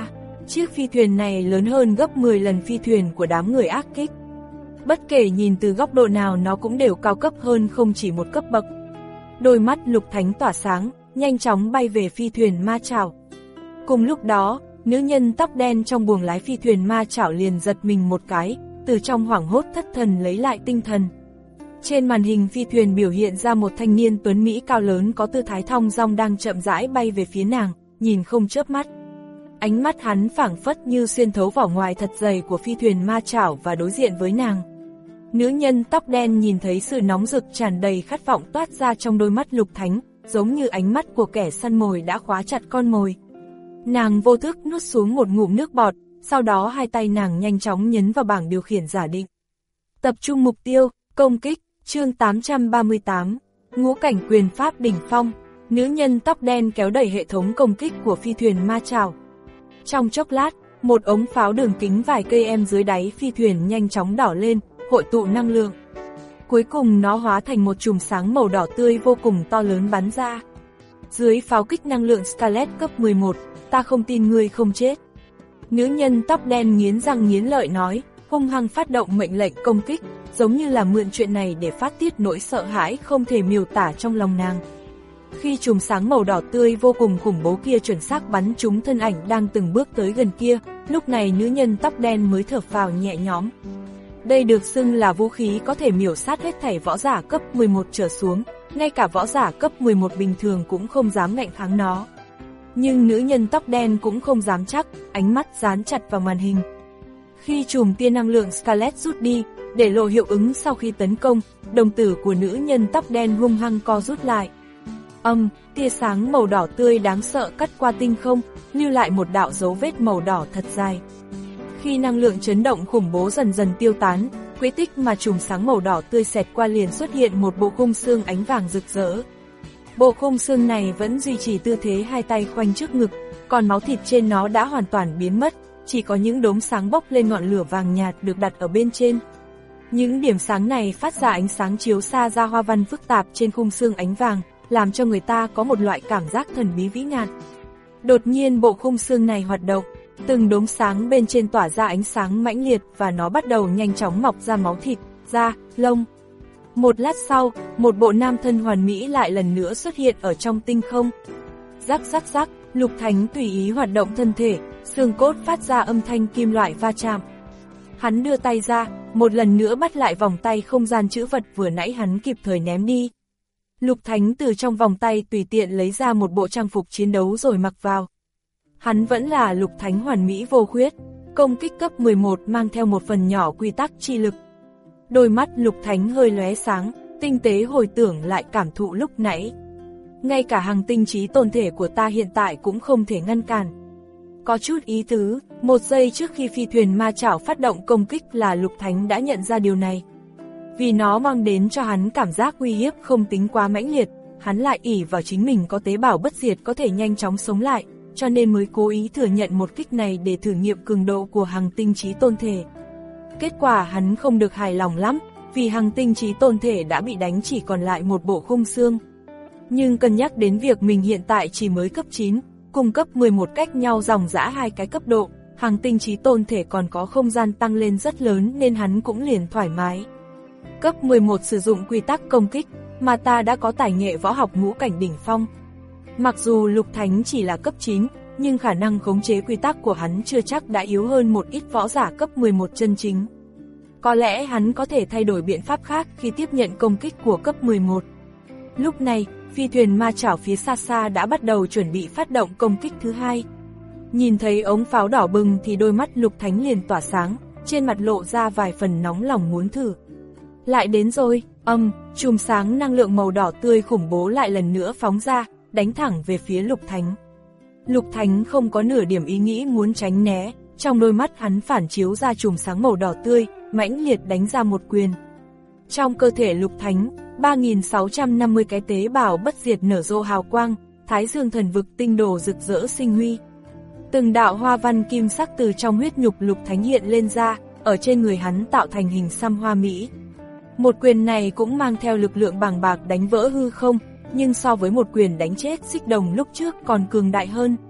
Chiếc phi thuyền này lớn hơn gấp mười lần phi thuyền của đám người ác kích. Bất kể nhìn từ góc độ nào nó cũng đều cao cấp hơn không chỉ một cấp bậc. Đôi mắt Lục Thánh tỏa sáng, nhanh chóng bay về phi thuyền ma chảo. Cùng lúc đó, nữ nhân tóc đen trong buồng lái phi thuyền ma chảo liền giật mình một cái, từ trong hoảng hốt thất thần lấy lại tinh thần. Trên màn hình phi thuyền biểu hiện ra một thanh niên tuấn Mỹ cao lớn có tư thái thong dong đang chậm rãi bay về phía nàng, nhìn không chớp mắt. Ánh mắt hắn phảng phất như xuyên thấu vỏ ngoài thật dày của phi thuyền ma chảo và đối diện với nàng. Nữ nhân tóc đen nhìn thấy sự nóng rực tràn đầy khát vọng toát ra trong đôi mắt Lục Thánh, giống như ánh mắt của kẻ săn mồi đã khóa chặt con mồi. Nàng vô thức nuốt xuống một ngụm nước bọt, sau đó hai tay nàng nhanh chóng nhấn vào bảng điều khiển giả định. Tập trung mục tiêu, công kích, chương tám trăm ba mươi tám, ngũ cảnh quyền pháp đỉnh phong. Nữ nhân tóc đen kéo đẩy hệ thống công kích của phi thuyền ma chảo. Trong chốc lát, một ống pháo đường kính vài cây em dưới đáy phi thuyền nhanh chóng đỏ lên, hội tụ năng lượng. Cuối cùng nó hóa thành một chùm sáng màu đỏ tươi vô cùng to lớn bắn ra. Dưới pháo kích năng lượng Scarlet cấp mười một, ta không tin ngươi không chết. Nữ nhân tóc đen nghiến răng nghiến lợi nói, hung hăng phát động mệnh lệnh công kích, giống như là mượn chuyện này để phát tiết nỗi sợ hãi không thể miêu tả trong lòng nàng. Khi chùm sáng màu đỏ tươi vô cùng khủng bố kia chuẩn xác bắn trúng thân ảnh đang từng bước tới gần kia, lúc này nữ nhân tóc đen mới thở phào nhẹ nhõm. Đây được xưng là vũ khí có thể miểu sát hết thảy võ giả cấp mười một trở xuống, ngay cả võ giả cấp mười một bình thường cũng không dám ngạnh kháng nó. Nhưng nữ nhân tóc đen cũng không dám chắc, ánh mắt dán chặt vào màn hình. Khi chùm tia năng lượng Scarlet rút đi, để lộ hiệu ứng sau khi tấn công, đồng tử của nữ nhân tóc đen hung hăng co rút lại. Âm, tia sáng màu đỏ tươi đáng sợ cắt qua tinh không, lưu lại một đạo dấu vết màu đỏ thật dài. Khi năng lượng chấn động khủng bố dần dần tiêu tán, quỹ tích mà chùm sáng màu đỏ tươi xẹt qua liền xuất hiện một bộ khung xương ánh vàng rực rỡ. Bộ khung xương này vẫn duy trì tư thế hai tay khoanh trước ngực, còn máu thịt trên nó đã hoàn toàn biến mất, chỉ có những đốm sáng bốc lên ngọn lửa vàng nhạt được đặt ở bên trên. Những điểm sáng này phát ra ánh sáng chiếu xa ra hoa văn phức tạp trên khung xương ánh vàng, làm cho người ta có một loại cảm giác thần bí vĩ ngạn. Đột nhiên bộ khung xương này hoạt động, từng đốm sáng bên trên tỏa ra ánh sáng mãnh liệt và nó bắt đầu nhanh chóng mọc ra máu thịt, da, lông. Một lát sau, một bộ nam thân hoàn mỹ lại lần nữa xuất hiện ở trong tinh không. Rắc rắc rắc, Lục Thánh tùy ý hoạt động thân thể, xương cốt phát ra âm thanh kim loại va chạm. Hắn đưa tay ra, một lần nữa bắt lại vòng tay không gian trữ vật vừa nãy hắn kịp thời ném đi. Lục Thánh từ trong vòng tay tùy tiện lấy ra một bộ trang phục chiến đấu rồi mặc vào. Hắn vẫn là Lục Thánh hoàn mỹ vô khuyết, công kích cấp mười một mang theo một phần nhỏ quy tắc chi lực. Đôi mắt Lục Thánh hơi lóe sáng, tinh tế hồi tưởng lại cảm thụ lúc nãy. Ngay cả hành tinh trí tôn thể của ta hiện tại cũng không thể ngăn cản. Có chút ý tứ, một giây trước khi phi thuyền ma chảo phát động công kích là Lục Thánh đã nhận ra điều này. Vì nó mang đến cho hắn cảm giác uy hiếp không tính quá mãnh liệt, hắn lại ỷ vào chính mình có tế bào bất diệt có thể nhanh chóng sống lại, cho nên mới cố ý thừa nhận một kích này để thử nghiệm cường độ của hành tinh trí tôn thể. Kết quả hắn không được hài lòng lắm, vì hành tinh trí tôn thể đã bị đánh chỉ còn lại một bộ khung xương. Nhưng cân nhắc đến việc mình hiện tại chỉ mới cấp chín, cùng cấp mười một cách nhau dòng dã hai cái cấp độ, hành tinh trí tôn thể còn có không gian tăng lên rất lớn nên hắn cũng liền thoải mái. Cấp mười một sử dụng quy tắc công kích, mà ta đã có tài nghệ võ học ngũ cảnh đỉnh phong. Mặc dù Lục Thánh chỉ là cấp chín, nhưng khả năng khống chế quy tắc của hắn chưa chắc đã yếu hơn một ít võ giả cấp mười một chân chính. Có lẽ hắn có thể thay đổi biện pháp khác khi tiếp nhận công kích của cấp mười một. Lúc này, phi thuyền ma chảo phía xa xa đã bắt đầu chuẩn bị phát động công kích thứ hai. Nhìn thấy ống pháo đỏ bừng thì đôi mắt Lục Thánh liền tỏa sáng, trên mặt lộ ra vài phần nóng lòng muốn thử. Lại đến rồi, âm, chùm sáng năng lượng màu đỏ tươi khủng bố lại lần nữa phóng ra, đánh thẳng về phía Lục Thánh. Lục Thánh không có nửa điểm ý nghĩ muốn tránh né, trong đôi mắt hắn phản chiếu ra chùm sáng màu đỏ tươi, mãnh liệt đánh ra một quyền. Trong cơ thể Lục Thánh, ba nghìn sáu trăm năm mươi cái tế bào bất diệt nở rộ hào quang, Thái Dương thần vực tinh đồ rực rỡ sinh huy. Từng đạo hoa văn kim sắc từ trong huyết nhục Lục Thánh hiện lên ra, ở trên người hắn tạo thành hình xăm hoa mỹ. Một quyền này cũng mang theo lực lượng bàng bạc đánh vỡ hư không, nhưng so với một quyền đánh chết Xích Đồng lúc trước còn cường đại hơn.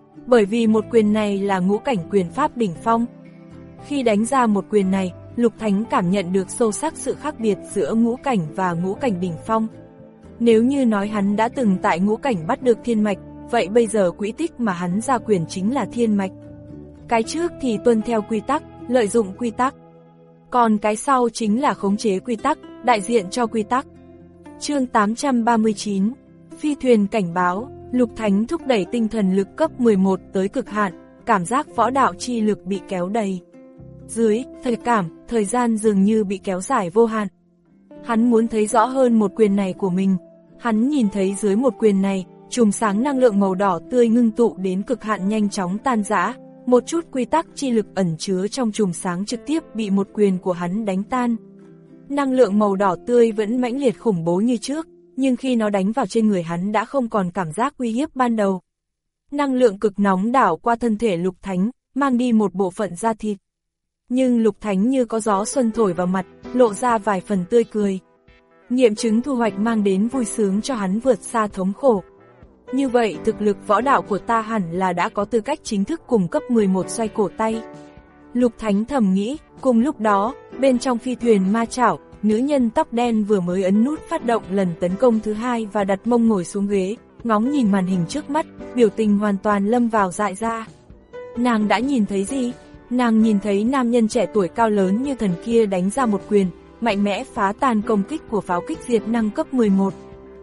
Bởi vì một quyền này là ngũ cảnh quyền pháp đỉnh phong. Khi đánh ra một quyền này, Lục Thánh cảm nhận được sâu sắc sự khác biệt giữa ngũ cảnh và ngũ cảnh đỉnh phong. Nếu như nói hắn đã từng tại ngũ cảnh bắt được thiên mạch, vậy bây giờ quỹ tích mà hắn ra quyền chính là thiên mạch. Cái trước thì tuân theo quy tắc, lợi dụng quy tắc. Còn cái sau chính là khống chế quy tắc, đại diện cho quy tắc. Chương tám trăm ba mươi chín, Phi thuyền cảnh báo. Lục Thánh thúc đẩy tinh thần lực cấp mười một tới cực hạn, cảm giác võ đạo chi lực bị kéo đầy. Dưới, thời cảm, thời gian dường như bị kéo dài vô hạn. Hắn muốn thấy rõ hơn một quyền này của mình. Hắn nhìn thấy dưới một quyền này, chùm sáng năng lượng màu đỏ tươi ngưng tụ đến cực hạn nhanh chóng tan rã. Một chút quy tắc chi lực ẩn chứa trong chùm sáng trực tiếp bị một quyền của hắn đánh tan. Năng lượng màu đỏ tươi vẫn mãnh liệt khủng bố như trước, nhưng khi nó đánh vào trên người hắn đã không còn cảm giác uy hiếp ban đầu. Năng lượng cực nóng đảo qua thân thể Lục Thánh, mang đi một bộ phận da thịt. Nhưng Lục Thánh như có gió xuân thổi vào mặt, lộ ra vài phần tươi cười. Nghiệm chứng thu hoạch mang đến vui sướng cho hắn vượt xa thống khổ. Như vậy thực lực võ đạo của ta hẳn là đã có tư cách chính thức cùng cấp mười một xoay cổ tay. Lục Thánh thầm nghĩ, cùng lúc đó, bên trong phi thuyền ma chảo, nữ nhân tóc đen vừa mới ấn nút phát động lần tấn công thứ hai và đặt mông ngồi xuống ghế, ngóng nhìn màn hình trước mắt, biểu tình hoàn toàn lâm vào dại ra. Nàng đã nhìn thấy gì? Nàng nhìn thấy nam nhân trẻ tuổi cao lớn như thần kia đánh ra một quyền, mạnh mẽ phá tan công kích của pháo kích diệt năng cấp mười một.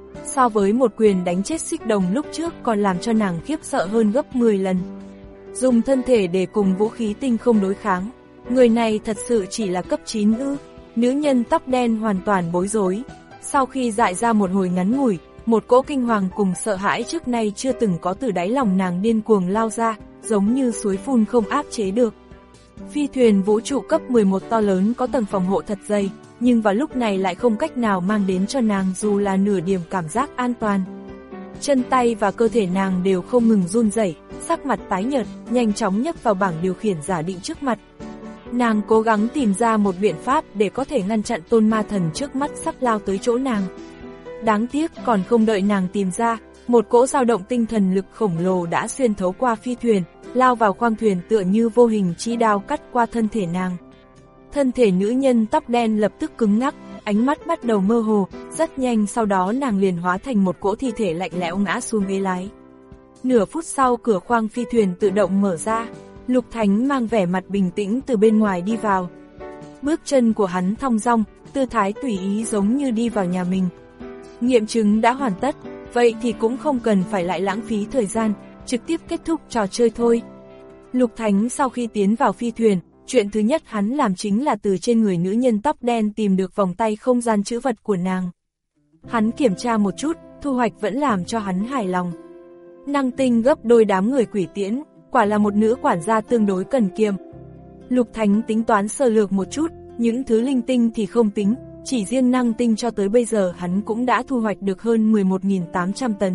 So với một quyền đánh chết xích đồng lúc trước còn làm cho nàng khiếp sợ hơn gấp mười lần. Dùng thân thể để cùng vũ khí tinh không đối kháng. Người này thật sự chỉ là cấp chín ư? Nữ nhân tóc đen hoàn toàn bối rối. Sau khi dại ra một hồi ngắn ngủi, một cỗ kinh hoàng cùng sợ hãi trước nay chưa từng có từ đáy lòng nàng điên cuồng lao ra, giống như suối phun không áp chế được. Phi thuyền vũ trụ cấp mười một to lớn có tầng phòng hộ thật dày, nhưng vào lúc này lại không cách nào mang đến cho nàng dù là nửa điểm cảm giác an toàn. Chân tay và cơ thể nàng đều không ngừng run rẩy, sắc mặt tái nhợt, nhanh chóng nhấp vào bảng điều khiển giả định trước mặt. Nàng cố gắng tìm ra một biện pháp để có thể ngăn chặn tôn ma thần trước mắt sắp lao tới chỗ nàng. Đáng tiếc còn không đợi nàng tìm ra, một cỗ dao động tinh thần lực khổng lồ đã xuyên thấu qua phi thuyền, lao vào khoang thuyền tựa như vô hình chi đao cắt qua thân thể nàng. Thân thể nữ nhân tóc đen lập tức cứng ngắc, ánh mắt bắt đầu mơ hồ, rất nhanh sau đó nàng liền hóa thành một cỗ thi thể lạnh lẽo ngã xuống ghế lái. Nửa phút sau cửa khoang phi thuyền tự động mở ra, Lục Thánh mang vẻ mặt bình tĩnh từ bên ngoài đi vào. Bước chân của hắn thong dong, tư thái tùy ý giống như đi vào nhà mình. Nghiệm chứng đã hoàn tất, vậy thì cũng không cần phải lại lãng phí thời gian, trực tiếp kết thúc trò chơi thôi. Lục Thánh sau khi tiến vào phi thuyền, chuyện thứ nhất hắn làm chính là từ trên người nữ nhân tóc đen tìm được vòng tay không gian trữ vật của nàng. Hắn kiểm tra một chút, thu hoạch vẫn làm cho hắn hài lòng. Năng tinh gấp đôi đám người quỷ tiễn, quả là một nữ quản gia tương đối cần kiệm. Lục Thánh tính toán sơ lược một chút, những thứ linh tinh thì không tính, chỉ riêng năng tinh cho tới bây giờ hắn cũng đã thu hoạch được hơn mười một nghìn tám trăm tấn.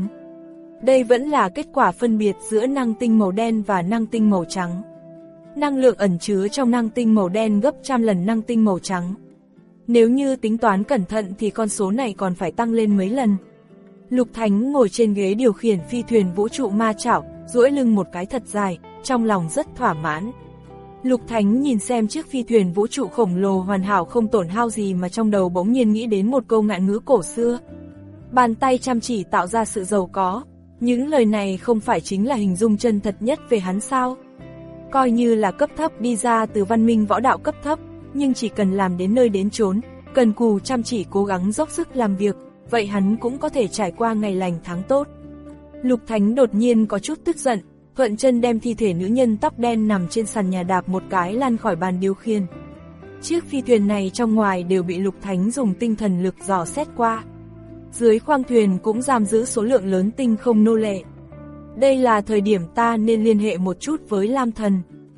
Đây vẫn là kết quả phân biệt giữa năng tinh màu đen và năng tinh màu trắng. Năng lượng ẩn chứa trong năng tinh màu đen gấp trăm lần năng tinh màu trắng. Nếu như tính toán cẩn thận thì con số này còn phải tăng lên mấy lần. Lục Thánh ngồi trên ghế điều khiển phi thuyền vũ trụ ma chảo, duỗi lưng một cái thật dài, trong lòng rất thỏa mãn. Lục Thánh nhìn xem chiếc phi thuyền vũ trụ khổng lồ hoàn hảo không tổn hao gì mà trong đầu bỗng nhiên nghĩ đến một câu ngạn ngữ cổ xưa. Bàn tay chăm chỉ tạo ra sự giàu có. Những lời này không phải chính là hình dung chân thật nhất về hắn sao? Coi như là cấp thấp đi ra từ văn minh võ đạo cấp thấp, nhưng chỉ cần làm đến nơi đến chốn, cần cù chăm chỉ cố gắng dốc sức làm việc, vậy hắn cũng có thể trải qua ngày lành tháng tốt. Lục Thánh đột nhiên có chút tức giận, thuận chân đem thi thể nữ nhân tóc đen nằm trên sàn nhà đạp một cái lăn khỏi bàn điều khiển. Chiếc phi thuyền này trong ngoài đều bị Lục Thánh dùng tinh thần lực dò xét qua. Dưới khoang thuyền cũng giam giữ số lượng lớn tinh không nô lệ. Đây là thời điểm ta nên liên hệ một chút với Lam Thần.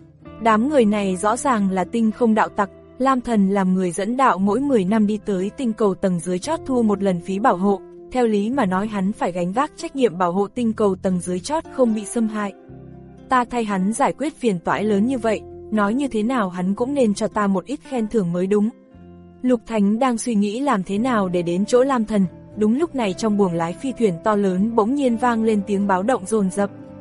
Đám người này rõ ràng là tinh không đạo tặc, Lam Thần làm người dẫn đạo mỗi mười năm đi tới tinh cầu tầng dưới chót thu một lần phí bảo hộ, theo lý mà nói hắn phải gánh vác trách nhiệm bảo hộ tinh cầu tầng dưới chót không bị xâm hại. Ta thay hắn giải quyết phiền toái lớn như vậy, nói như thế nào hắn cũng nên cho ta một ít khen thưởng mới đúng. Lục Thánh đang suy nghĩ làm thế nào để đến chỗ Lam Thần. Đúng lúc này trong buồng lái phi thuyền to lớn bỗng nhiên vang lên tiếng báo động dồn dập.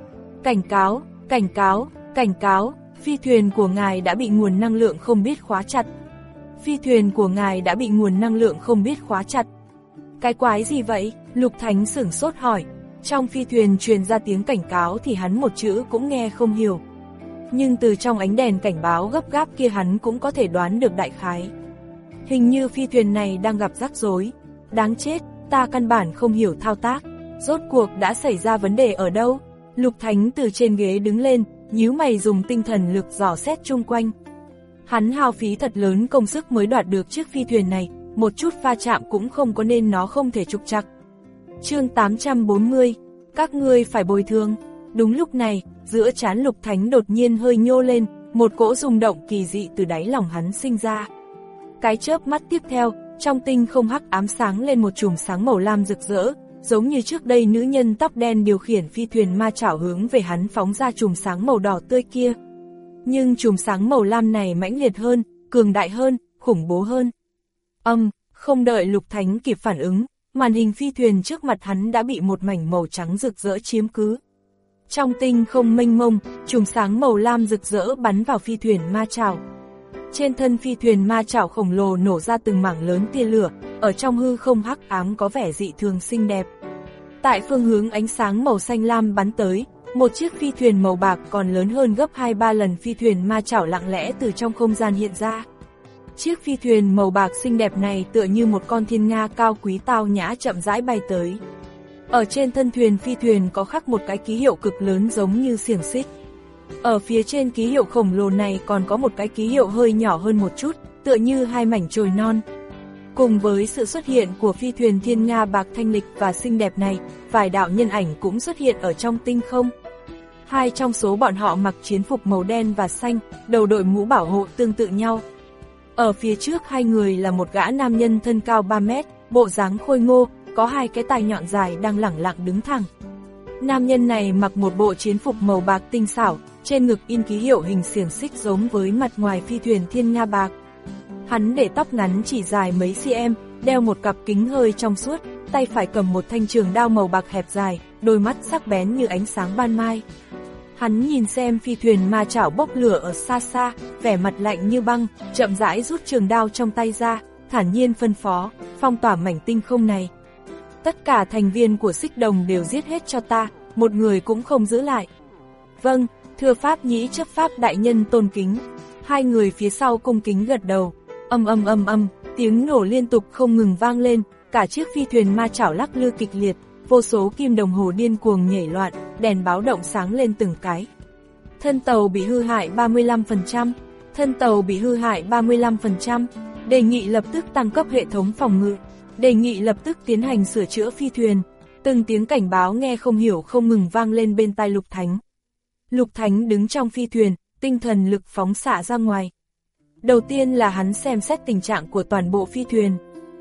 Cảnh cáo, cảnh cáo, cảnh cáo, phi thuyền của ngài đã bị nguồn năng lượng không biết khóa chặt. Phi thuyền của ngài đã bị nguồn năng lượng không biết khóa chặt. Cái quái gì vậy? Lục Thánh sửng sốt hỏi. Trong phi thuyền truyền ra tiếng cảnh cáo thì hắn một chữ cũng nghe không hiểu. Nhưng từ trong ánh đèn cảnh báo gấp gáp kia hắn cũng có thể đoán được đại khái. Hình như phi thuyền này đang gặp rắc rối. Đáng chết, ta căn bản không hiểu thao tác. Rốt cuộc đã xảy ra vấn đề ở đâu? Lục Thánh từ trên ghế đứng lên, nhíu mày dùng tinh thần lực dò xét chung quanh. Hắn hao phí thật lớn công sức mới đoạt được chiếc phi thuyền này, một chút va chạm cũng không có nên nó không thể trục trặc. Chương tám trăm bốn mươi, các ngươi phải bồi thường. Đúng lúc này, giữa trán Lục Thánh đột nhiên hơi nhô lên, một cỗ rung động kỳ dị từ đáy lòng hắn sinh ra. Cái chớp mắt tiếp theo, trong tinh không hắc ám sáng lên một chùm sáng màu lam rực rỡ, giống như trước đây nữ nhân tóc đen điều khiển phi thuyền ma chảo hướng về hắn phóng ra chùm sáng màu đỏ tươi kia. Nhưng chùm sáng màu lam này mãnh liệt hơn, cường đại hơn, khủng bố hơn. Âm, không đợi Lục Thánh kịp phản ứng, màn hình phi thuyền trước mặt hắn đã bị một mảnh màu trắng rực rỡ chiếm cứ. Trong tinh không mênh mông, chùm sáng màu lam rực rỡ bắn vào phi thuyền ma chảo. Trên thân phi thuyền ma chảo khổng lồ nổ ra từng mảng lớn tia lửa, ở trong hư không hắc ám có vẻ dị thường xinh đẹp. Tại phương hướng ánh sáng màu xanh lam bắn tới, một chiếc phi thuyền màu bạc còn lớn hơn gấp hai ba lần phi thuyền ma chảo lặng lẽ từ trong không gian hiện ra. Chiếc phi thuyền màu bạc xinh đẹp này tựa như một con thiên nga cao quý tao nhã chậm rãi bay tới. Ở trên thân thuyền phi thuyền có khắc một cái ký hiệu cực lớn giống như xiềng xích. Ở phía trên ký hiệu khổng lồ này còn có một cái ký hiệu hơi nhỏ hơn một chút, tựa như hai mảnh chồi non. Cùng với sự xuất hiện của phi thuyền thiên nga bạc thanh lịch và xinh đẹp này, vài đạo nhân ảnh cũng xuất hiện ở trong tinh không. Hai trong số bọn họ mặc chiến phục màu đen và xanh, đầu đội mũ bảo hộ tương tự nhau. Ở phía trước hai người là một gã nam nhân thân cao ba mét, bộ dáng khôi ngô, có hai cái tai nhọn dài đang lẳng lặng đứng thẳng. Nam nhân này mặc một bộ chiến phục màu bạc tinh xảo, trên ngực in ký hiệu hình xiềng xích giống với mặt ngoài phi thuyền thiên nga bạc. Hắn để tóc ngắn chỉ dài mấy cm, đeo một cặp kính hơi trong suốt, tay phải cầm một thanh trường đao màu bạc hẹp dài, đôi mắt sắc bén như ánh sáng ban mai. Hắn nhìn xem phi thuyền ma chảo bốc lửa ở xa xa, vẻ mặt lạnh như băng, chậm rãi rút trường đao trong tay ra, thản nhiên phân phó, phong tỏa mảnh tinh không này. Tất cả thành viên của Xích Đồng đều giết hết cho ta, một người cũng không giữ lại. Vâng, thưa Pháp Nhĩ chấp pháp đại nhân tôn kính. Hai người phía sau cung kính gật đầu. Âm âm âm âm, tiếng nổ liên tục không ngừng vang lên, cả chiếc phi thuyền ma chảo lắc lư kịch liệt, vô số kim đồng hồ điên cuồng nhảy loạn, đèn báo động sáng lên từng cái. Thân tàu bị hư hại ba mươi lăm phần trăm, thân tàu bị hư hại ba mươi lăm phần trăm, đề nghị lập tức tăng cấp hệ thống phòng ngự, đề nghị lập tức tiến hành sửa chữa phi thuyền. Từng tiếng cảnh báo nghe không hiểu không ngừng vang lên bên tai Lục Thánh. Lục Thánh đứng trong phi thuyền, tinh thần lực phóng xạ ra ngoài. Đầu tiên là hắn xem xét tình trạng của toàn bộ phi thuyền.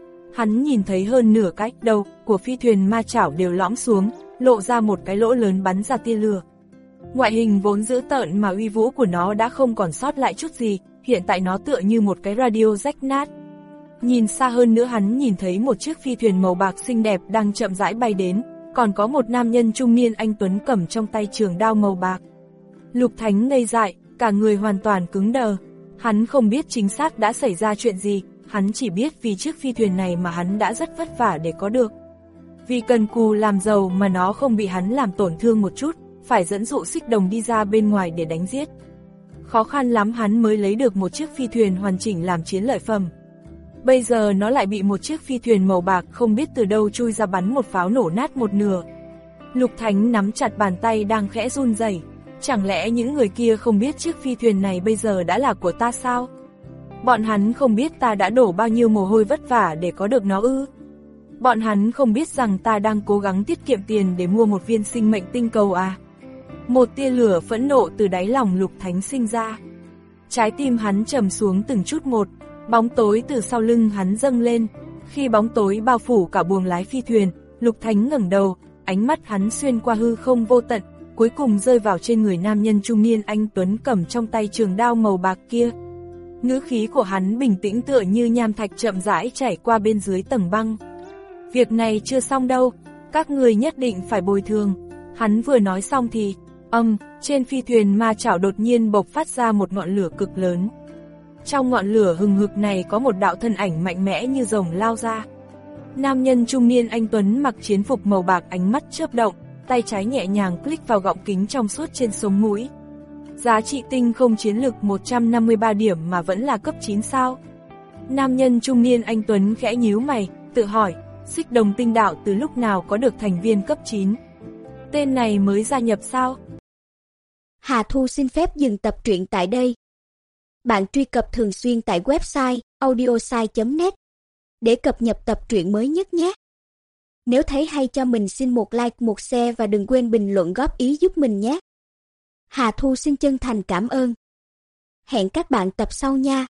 Hắn nhìn thấy hơn nửa cái đầu của phi thuyền ma chảo đều lõm xuống, lộ ra một cái lỗ lớn bắn ra tia lửa. Ngoại hình vốn dữ tợn mà uy vũ của nó đã không còn sót lại chút gì, hiện tại nó tựa như một cái radio rách nát. Nhìn xa hơn nữa hắn nhìn thấy một chiếc phi thuyền màu bạc xinh đẹp đang chậm rãi bay đến, còn có một nam nhân trung niên anh tuấn cầm trong tay trường đao màu bạc. Lục Thánh ngây dại, cả người hoàn toàn cứng đờ. Hắn không biết chính xác đã xảy ra chuyện gì, hắn chỉ biết vì chiếc phi thuyền này mà hắn đã rất vất vả để có được. Vì cần cù làm giàu mà nó không bị hắn làm tổn thương một chút, phải dẫn dụ Xích Đồng đi ra bên ngoài để đánh giết. Khó khăn lắm hắn mới lấy được một chiếc phi thuyền hoàn chỉnh làm chiến lợi phẩm. Bây giờ nó lại bị một chiếc phi thuyền màu bạc không biết từ đâu chui ra bắn một pháo nổ nát một nửa. Lục Thánh nắm chặt bàn tay đang khẽ run rẩy. Chẳng lẽ những người kia không biết chiếc phi thuyền này bây giờ đã là của ta sao? Bọn hắn không biết ta đã đổ bao nhiêu mồ hôi vất vả để có được nó ư? Bọn hắn không biết rằng ta đang cố gắng tiết kiệm tiền để mua một viên sinh mệnh tinh cầu à? Một tia lửa phẫn nộ từ đáy lòng Lục Thánh sinh ra. Trái tim hắn trầm xuống từng chút một, bóng tối từ sau lưng hắn dâng lên. Khi bóng tối bao phủ cả buồng lái phi thuyền, Lục Thánh ngẩng đầu, ánh mắt hắn xuyên qua hư không vô tận, cuối cùng rơi vào trên người nam nhân trung niên anh tuấn cầm trong tay trường đao màu bạc kia. Ngữ khí của hắn bình tĩnh tựa như nham thạch chậm rãi chảy qua bên dưới tầng băng. Việc này chưa xong đâu, các người nhất định phải bồi thường. Hắn vừa nói xong thì Âm, trên phi thuyền ma chảo đột nhiên bộc phát ra một ngọn lửa cực lớn. Trong ngọn lửa hừng hực này có một đạo thân ảnh mạnh mẽ như rồng lao ra. Nam nhân trung niên anh tuấn mặc chiến phục màu bạc, ánh mắt chớp động, tay trái nhẹ nhàng click vào gọng kính trong suốt trên sống mũi. Giá trị tinh không chiến lực một trăm năm mươi ba điểm mà vẫn là cấp chín sao. Nam nhân trung niên anh tuấn khẽ nhíu mày, tự hỏi, Xích Đồng Tinh Đạo từ lúc nào có được thành viên cấp chín? Tên này mới gia nhập sao? Hà Thu xin phép dừng tập truyện tại đây. Bạn truy cập thường xuyên tại website audiosai chấm net để cập nhật tập truyện mới nhất nhé. Nếu thấy hay cho mình xin một like, một share và đừng quên bình luận góp ý giúp mình nhé. Hà Thu xin chân thành cảm ơn. Hẹn các bạn tập sau nha.